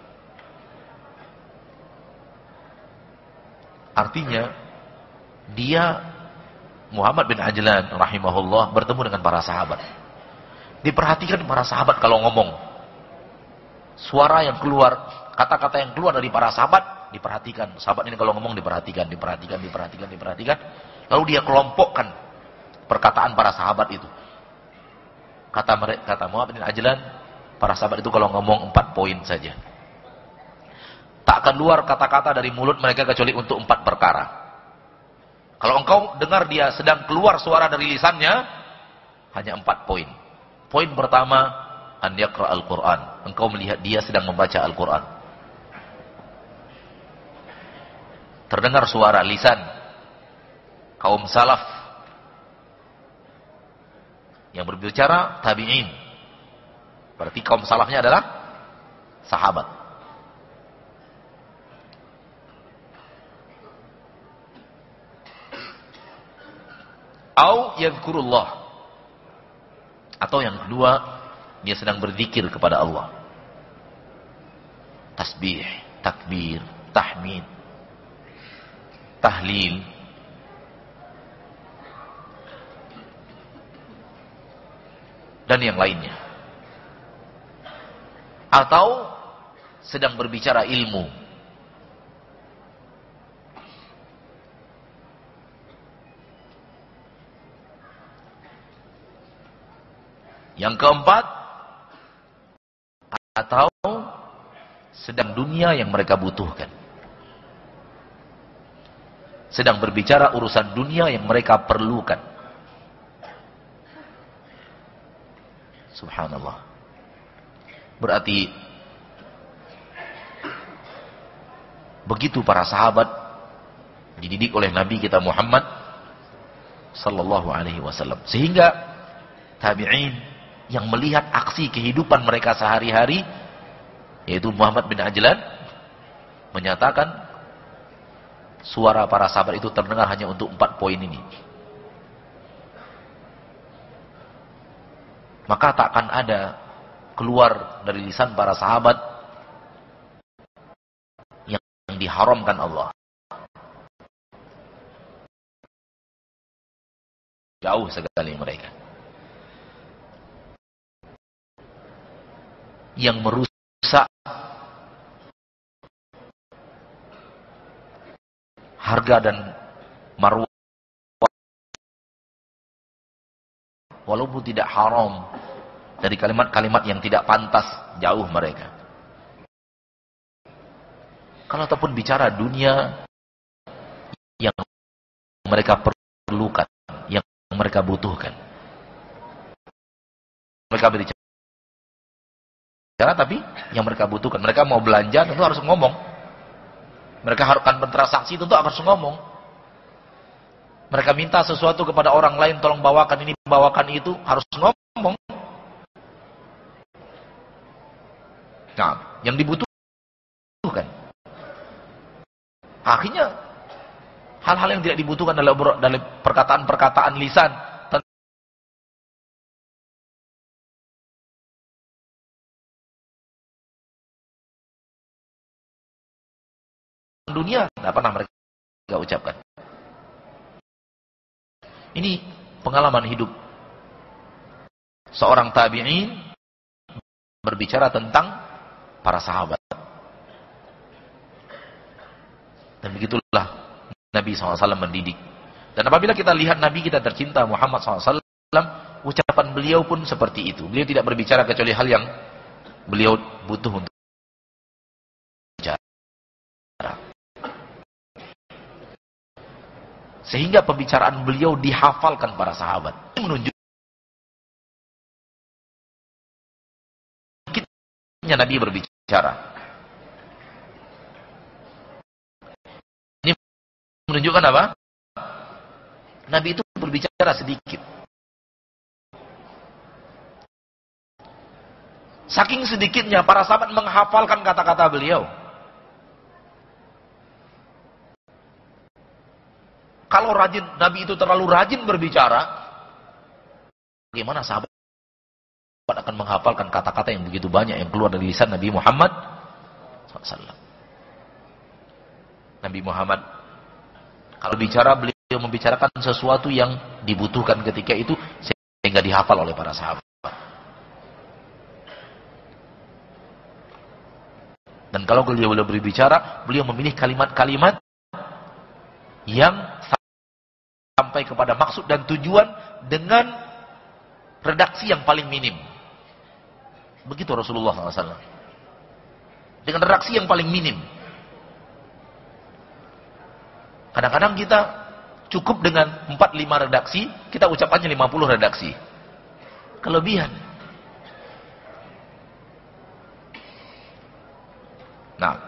Artinya dia Muhammad bin Ajlan rahimahullah bertemu dengan para sahabat. Diperhatikan para sahabat kalau ngomong, suara yang keluar, kata-kata yang keluar dari para sahabat diperhatikan. Sahabat ini kalau ngomong diperhatikan, diperhatikan, diperhatikan, diperhatikan. Lalu dia kelompokkan perkataan para sahabat itu. Kata mereka, kata Muhammad bin Ajlan, para sahabat itu kalau ngomong empat poin saja. Tak akan keluar kata-kata dari mulut mereka kecuali untuk empat perkara. Kalau engkau dengar dia sedang keluar suara dari lisannya, hanya empat poin. Poin pertama, an yaqra al-Quran. Engkau melihat dia sedang membaca Al-Quran. Terdengar suara lisan kaum salaf yang berbicara tabi'in. Berarti kaum salafnya adalah sahabat. Au yadhkurullah. Atau yang kedua, dia sedang berzikir kepada Allah. Tasbih, takbir, tahmid, tahlil. Dan yang lainnya. Atau sedang berbicara ilmu. Yang keempat, atau sedang dunia yang mereka butuhkan. Sedang berbicara urusan dunia yang mereka perlukan. Subhanallah. Berarti begitu para sahabat dididik oleh Nabi kita Muhammad sallallahu alaihi wasallam. Sehingga tabi'in yang melihat aksi kehidupan mereka sehari-hari, yaitu Muhammad bin Ajlan, menyatakan suara para sahabat itu terdengar hanya untuk empat poin ini. Maka takkan ada keluar dari lisan para sahabat yang diharamkan Allah. Jauh sekali mereka. Yang merusak harga dan marwah, walaupun tidak haram, dari kalimat-kalimat yang tidak pantas, jauh mereka. Kalau ataupun bicara dunia yang mereka perlukan, yang mereka butuhkan, mereka berbicara, tapi yang mereka butuhkan. Mereka mau belanja tentu harus ngomong. Mereka haruskan bertransaksi tentu harus ngomong. Mereka minta sesuatu kepada orang lain, tolong bawakan ini, bawakan itu, harus ngomong. Nah, yang dibutuhkan. Akhirnya hal-hal yang tidak dibutuhkan dalam dalam perkataan-perkataan lisan, dunia tidak pernah mereka ucapkan. Ini pengalaman hidup seorang tabi'in berbicara tentang para sahabat. Dan begitulah Nabi shallallahu alaihi wasallam mendidik. Dan apabila kita lihat Nabi kita tercinta Muhammad shallallahu alaihi wasallam, ucapan beliau pun seperti itu. Beliau tidak berbicara kecuali hal yang beliau butuh untuk bicara. Sehingga pembicaraan beliau dihafalkan para sahabat. Ini menunjukkan Nabi berbicara. Ini menunjukkan apa? Nabi itu berbicara sedikit. Saking sedikitnya para sahabat menghafalkan kata-kata beliau. Kalau rajin, Nabi itu terlalu rajin berbicara, bagaimana sahabat akan menghafalkan kata-kata yang begitu banyak yang keluar dari lisan Nabi Muhammad shallallahu alaihi wasallam. Nabi Muhammad kalau bicara, beliau membicarakan sesuatu yang dibutuhkan ketika itu sehingga dihafal oleh para sahabat. Dan kalau beliau berbicara, beliau memilih kalimat-kalimat yang sampai kepada maksud dan tujuan dengan redaksi yang paling minim. Begitu Rasulullah shallallahu alaihi wasallam. Dengan redaksi yang paling minim. Kadang-kadang kita cukup dengan empat lima redaksi, kita ucapannya lima puluh redaksi. Kelebihan. Nah,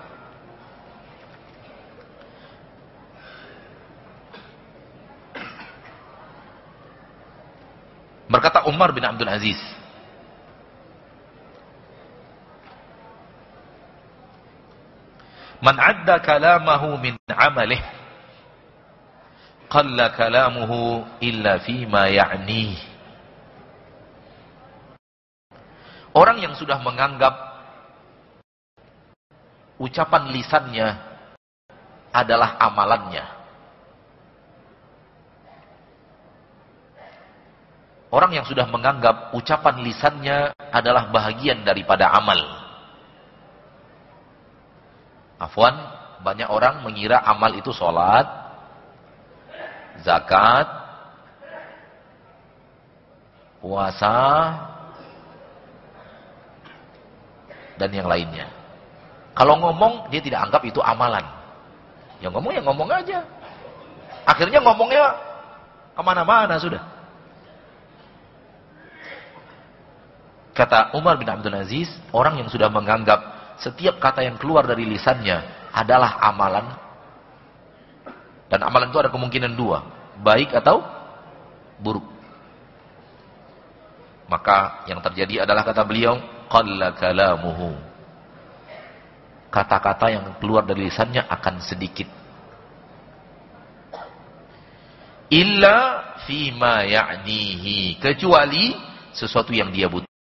berkata Umar bin Abdul Aziz, "Man adda kalamahu min amalih, qalla kalamuhu illa fima ya'nih." Orang yang sudah menganggap ucapan lisannya adalah amalannya, orang yang sudah menganggap ucapan lisannya adalah bahagian daripada amal. Afwan, banyak orang mengira amal itu sholat, zakat, puasa, dan yang lainnya. Kalau ngomong, dia tidak anggap itu amalan. Yang ngomong, ya ngomong aja. Akhirnya ngomongnya kemana-mana sudah. Kata Umar bin Abdul Aziz, orang yang sudah menganggap setiap kata yang keluar dari lisannya adalah amalan. Dan amalan itu ada kemungkinan dua, baik atau buruk. Maka yang terjadi adalah kata beliau, qalla kalamuhu. Kata-kata yang keluar dari lisannya akan sedikit. Illa fima ya'nihi. Kecuali sesuatu yang dia butuh.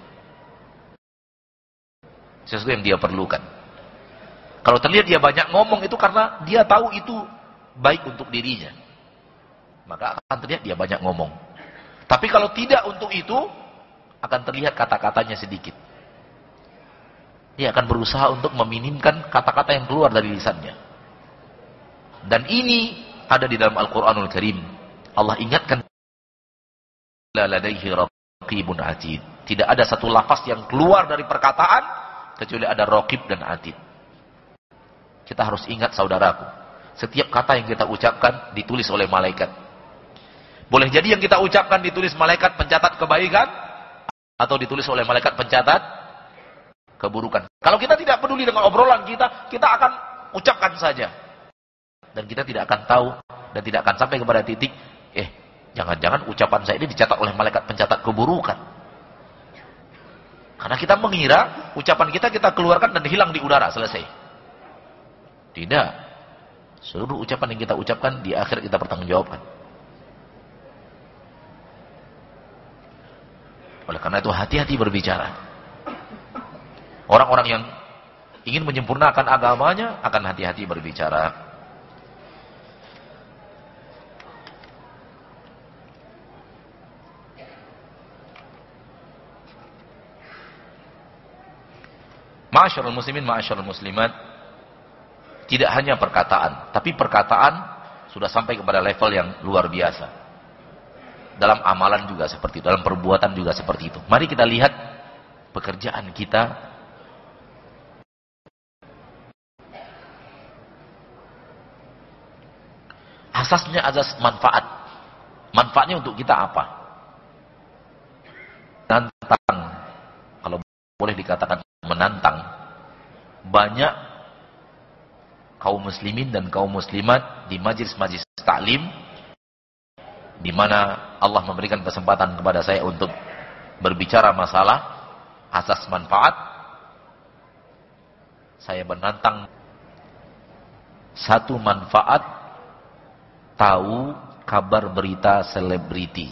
Sesuatu yang dia perlukan. Kalau terlihat dia banyak ngomong, itu karena dia tahu itu baik untuk dirinya, maka akan terlihat dia banyak ngomong. Tapi kalau tidak untuk itu, akan terlihat kata-katanya sedikit. Dia akan berusaha untuk meminimkan kata-kata yang keluar dari lisannya. Dan ini ada di dalam Al-Quranul Karim. Allah ingatkan, la ladaihi raqibun atid. Tidak ada satu lafaz yang keluar dari perkataan kecuali ada raqib dan atid. Kita harus ingat, saudaraku, setiap kata yang kita ucapkan ditulis oleh malaikat. Boleh jadi yang kita ucapkan ditulis malaikat pencatat kebaikan, atau ditulis oleh malaikat pencatat keburukan. Kalau kita tidak peduli dengan obrolan kita, kita akan ucapkan saja. dan kita tidak akan tahu dan tidak akan sampai kepada titik, eh, jangan-jangan ucapan saya ini dicatat oleh malaikat pencatat keburukan. Karena kita mengira ucapan kita kita keluarkan dan hilang di udara, selesai. Tidak. Seluruh ucapan yang kita ucapkan di akhir kita pertanggungjawabkan. Oleh karena itu hati-hati berbicara. Orang-orang yang ingin menyempurnakan agamanya akan hati-hati berbicara. Ma'asyarul muslimin, ma'asyarul muslimat, tidak hanya perkataan, tapi perkataan sudah sampai kepada level yang luar biasa. Dalam amalan juga seperti itu, dalam perbuatan juga seperti itu. Mari kita lihat pekerjaan kita. Asasnya asas manfaat. Manfaatnya untuk kita apa? Menantang, kalau boleh dikatakan menantang, banyak kaum muslimin dan kaum muslimat di majelis-majelis taklim, di mana Allah memberikan kesempatan kepada saya untuk berbicara masalah asas manfaat. Saya menantang satu manfaat, tahu kabar berita selebriti.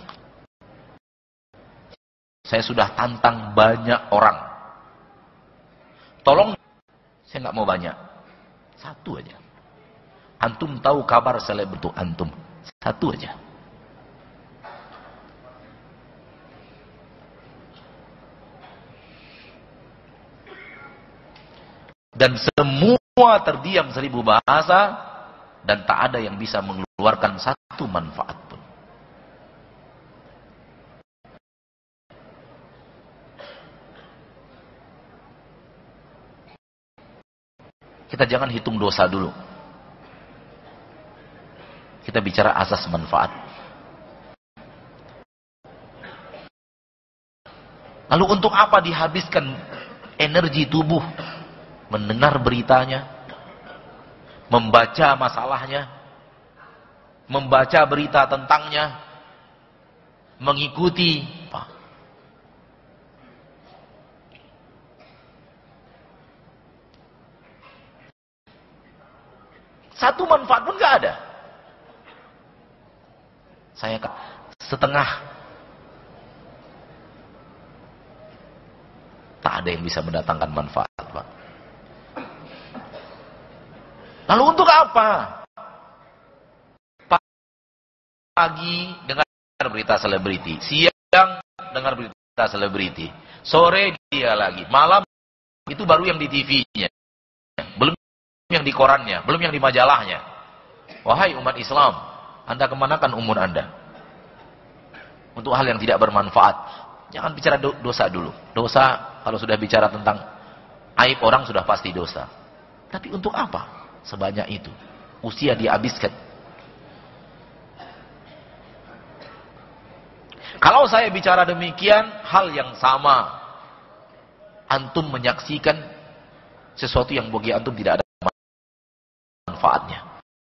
Saya sudah tantang banyak orang. Tolong, saya nggak mau banyak. Satu aja. Antum tahu kabar selebriti antum? Satu aja. Dan semua terdiam seribu bahasa dan tak ada yang bisa mengeluarkan satu manfaat pun. Kita jangan hitung dosa dulu. Kita bicara asas manfaat. Lalu untuk apa dihabiskan energi tubuh mendengar beritanya, membaca masalahnya, membaca berita tentangnya, mengikuti apa? Satu manfaat pun gak ada. Saya setengah. Tak ada yang bisa mendatangkan manfaat, Pak. Lalu untuk apa? Pagi dengar berita selebriti, siang dengar berita selebriti, sore dia lagi, malam itu baru yang di T V-nya. Belum yang di korannya, belum yang di majalahnya. Wahai umat Islam, Anda kemanakan umur Anda? Untuk hal yang tidak bermanfaat. Jangan bicara do dosa dulu. Dosa, kalau sudah bicara tentang aib orang sudah pasti dosa. Tapi untuk apa sebanyak itu? Usia dihabiskan. Kalau saya bicara demikian, hal yang sama. Antum menyaksikan sesuatu yang bagi antum tidak ada manfaatnya.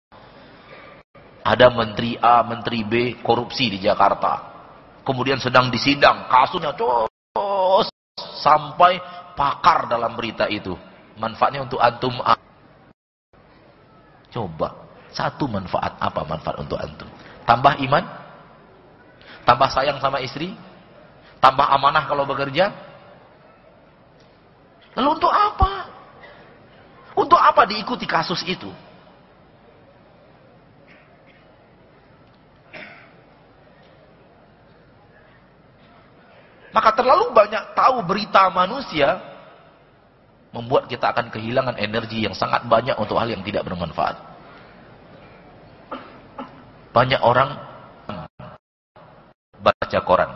Ada menteri A, menteri B korupsi di Jakarta. Kemudian sedang disidang, kasusnya terus sampai pakar dalam berita itu. Manfaatnya untuk antum A. Coba, satu manfaat apa manfaat untuk antum? Tambah iman? Tambah sayang sama istri? Tambah amanah kalau bekerja? Lalu untuk apa? Untuk apa diikuti kasus itu? Maka terlalu banyak tahu berita manusia membuat kita akan kehilangan energi yang sangat banyak untuk hal yang tidak bermanfaat. Banyak orang baca koran.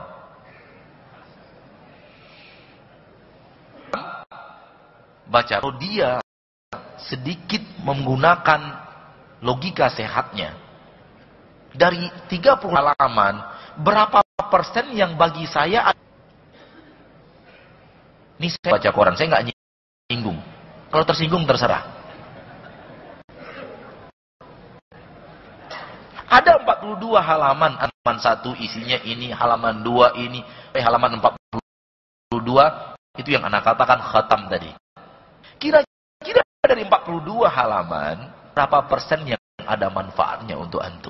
Baca, kalau dia sedikit menggunakan logika sehatnya, dari tiga puluh halaman, berapa persen yang bagi saya, ini saya baca koran, saya nggak nyinggung. Kalau tersinggung terserah. puluh dua halaman, halaman satu isinya ini, halaman dua ini, eh, halaman empat puluh dua, itu yang anak katakan khatam tadi. Kira-kira dari empat puluh dua halaman, berapa persen yang ada manfaatnya untuk antum?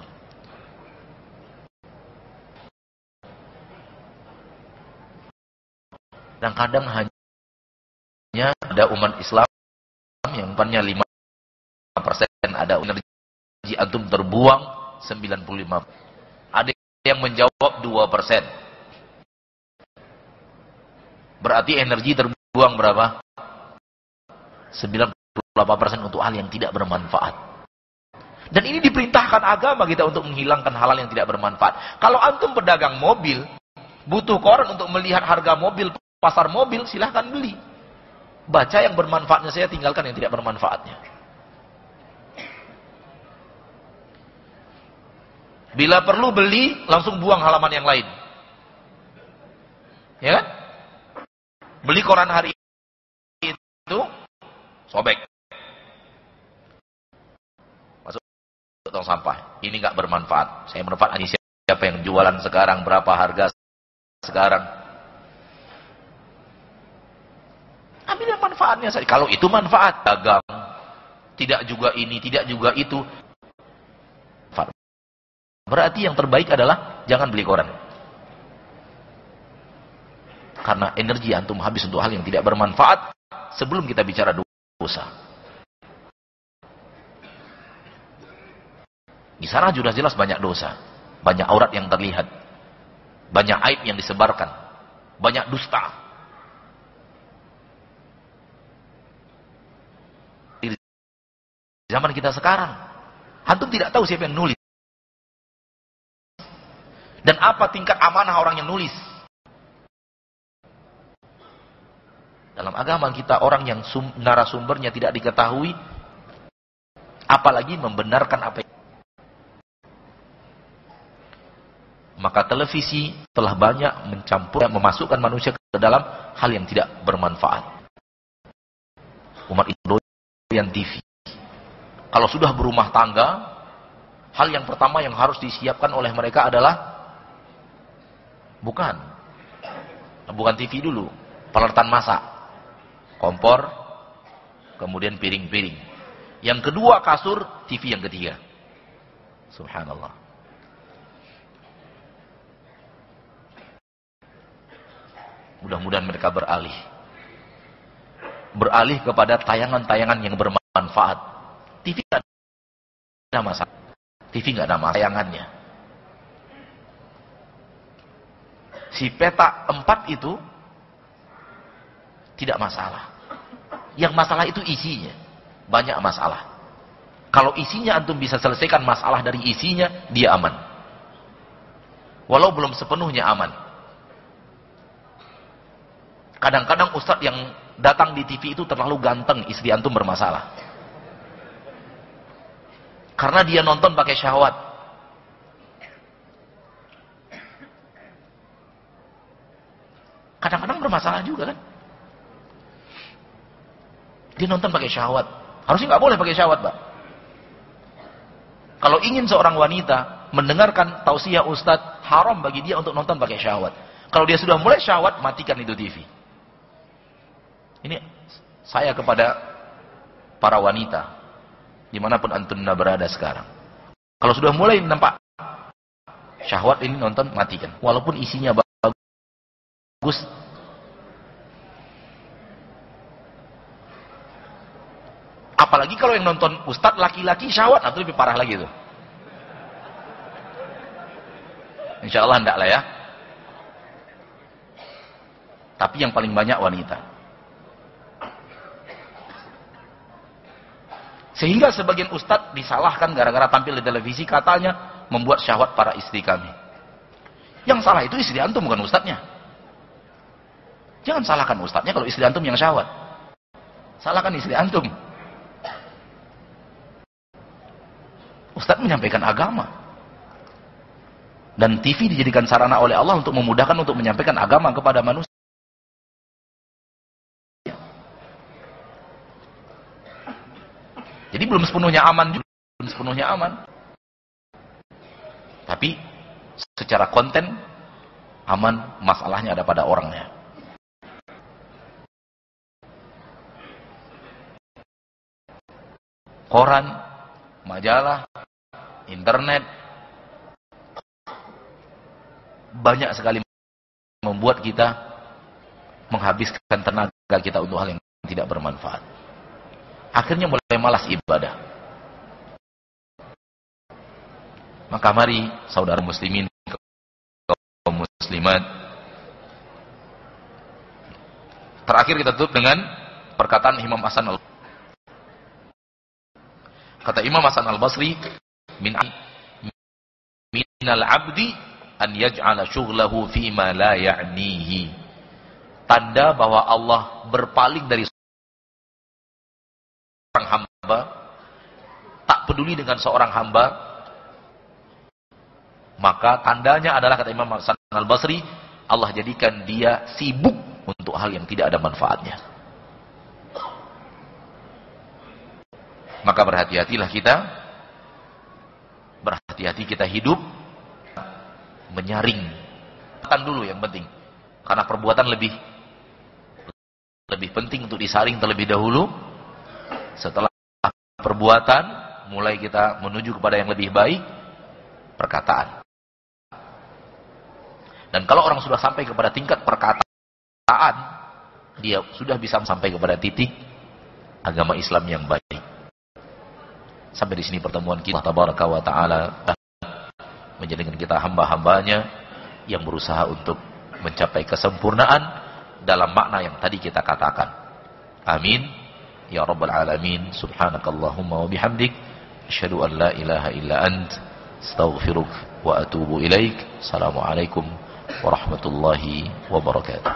Dan kadang hanya ada umat Islam yang punya lima persen, ada energi antum terbuang sembilan puluh lima persen. Ada yang menjawab dua persen. Berarti energi terbuang berapa? sembilan puluh delapan persen untuk hal yang tidak bermanfaat. Dan ini diperintahkan agama kita untuk menghilangkan hal-hal yang tidak bermanfaat. Kalau antum pedagang mobil, butuh koran untuk melihat harga mobil, pasar mobil, silahkan beli. Baca yang bermanfaatnya, saya tinggalkan yang tidak bermanfaatnya. Bila perlu beli, langsung buang halaman yang lain. Ya kan? Beli koran hari itu, sobek. Masuk ke tong sampah. Ini nggak bermanfaat. Saya bermanfaat, ini siapa yang jualan sekarang, berapa harga sekarang. Ambil yang manfaatnya saja. Kalau itu manfaat, dagang. Tidak juga ini, tidak juga itu. Berarti yang terbaik adalah jangan beli koran. Karena energi antum habis untuk hal yang tidak bermanfaat sebelum kita bicara dosa. Di sana jelas-jelas banyak dosa. Banyak aurat yang terlihat. Banyak aib yang disebarkan. Banyak dusta. Di zaman kita sekarang, antum tidak tahu siapa yang nulis. Dan apa tingkat amanah orang yang nulis. Dalam agama kita, orang yang sum, narasumbernya tidak diketahui, apalagi membenarkan apa yang... Maka televisi telah banyak mencampur, memasukkan manusia ke dalam hal yang tidak bermanfaat. Umat Islam doyan T V. Kalau sudah berumah tangga, hal yang pertama yang harus disiapkan oleh mereka adalah Bukan. Bukan T V dulu. Peralatan masak. Kompor. Kemudian piring-piring. Yang kedua kasur, T V yang ketiga. Subhanallah. Mudah-mudahan mereka beralih. Beralih kepada tayangan-tayangan yang bermanfaat. T V tidak ada masalah. T V tidak ada masalah tayangannya. Si peta empat itu tidak masalah. Yang masalah itu isinya. Banyak masalah. Kalau isinya antum bisa selesaikan masalah dari isinya, dia aman. Walau belum sepenuhnya aman. Kadang-kadang ustadz yang datang di T V itu terlalu ganteng, istri antum bermasalah. Karena dia nonton pakai syahwat. Kadang-kadang bermasalah juga kan. Dia nonton pakai syahwat. Harusnya nggak boleh pakai syahwat, Pak. Kalau ingin seorang wanita mendengarkan tausiah ustadz, haram bagi dia untuk nonton pakai syahwat. Kalau dia sudah mulai syahwat, matikan itu T V. Ini saya kepada para wanita, dimanapun antum berada sekarang. Kalau sudah mulai nampak syahwat ini, nonton, matikan. Walaupun isinya bagus. Apalagi kalau yang nonton ustadz laki-laki syahwat, atau lebih parah lagi itu. Insya Allah enggak lah ya. Tapi yang paling banyak wanita. Sehingga sebagian ustadz disalahkan gara-gara tampil di televisi, katanya membuat syahwat para istri kami. Yang salah itu istri antum, bukan ustadznya. Jangan salahkan ustadznya kalau istri antum yang syahwat. Salahkan istri antum. Ustadz menyampaikan agama. Dan T V dijadikan sarana oleh Allah untuk memudahkan untuk menyampaikan agama kepada manusia. Jadi belum sepenuhnya aman juga. Belum sepenuhnya aman. Tapi secara konten aman, masalahnya ada pada orangnya. Koran, majalah, internet banyak sekali membuat kita menghabiskan tenaga kita untuk hal yang tidak bermanfaat. Akhirnya mulai malas ibadah. Maka mari saudara muslimin, kaum muslimat, terakhir kita tutup dengan perkataan Imam Hasan al Kata Imam Hasan al-Basri, min minal abdi an yaj'ala syughlahu fi ma la ya'nihi. Tanda bahwa Allah berpaling dari seorang hamba, tak peduli dengan seorang hamba, maka tandanya adalah, kata Imam Hasan al-Basri, Allah jadikan dia sibuk untuk hal yang tidak ada manfaatnya. Maka berhati-hatilah kita, berhati-hati kita hidup menyaring. Perbuatan dulu yang penting, karena perbuatan lebih lebih penting untuk disaring terlebih dahulu. Setelah perbuatan, mulai kita menuju kepada yang lebih baik, perkataan. Dan kalau orang sudah sampai kepada tingkat perkataan, dia sudah bisa sampai kepada titik agama Islam yang baik. Sampai di sini pertemuan kita. Tabaraka wa ta'ala menjadikan kita hamba-hambanya yang berusaha untuk mencapai kesempurnaan dalam makna yang tadi kita katakan. Amin ya rabbal alamin. Subhanakallahumma wa bihamdik, asyhadu an la ilaha illa ant, astaghfiruk wa atubu ilaik. Assalamualaikum warahmatullahi wabarakatuh.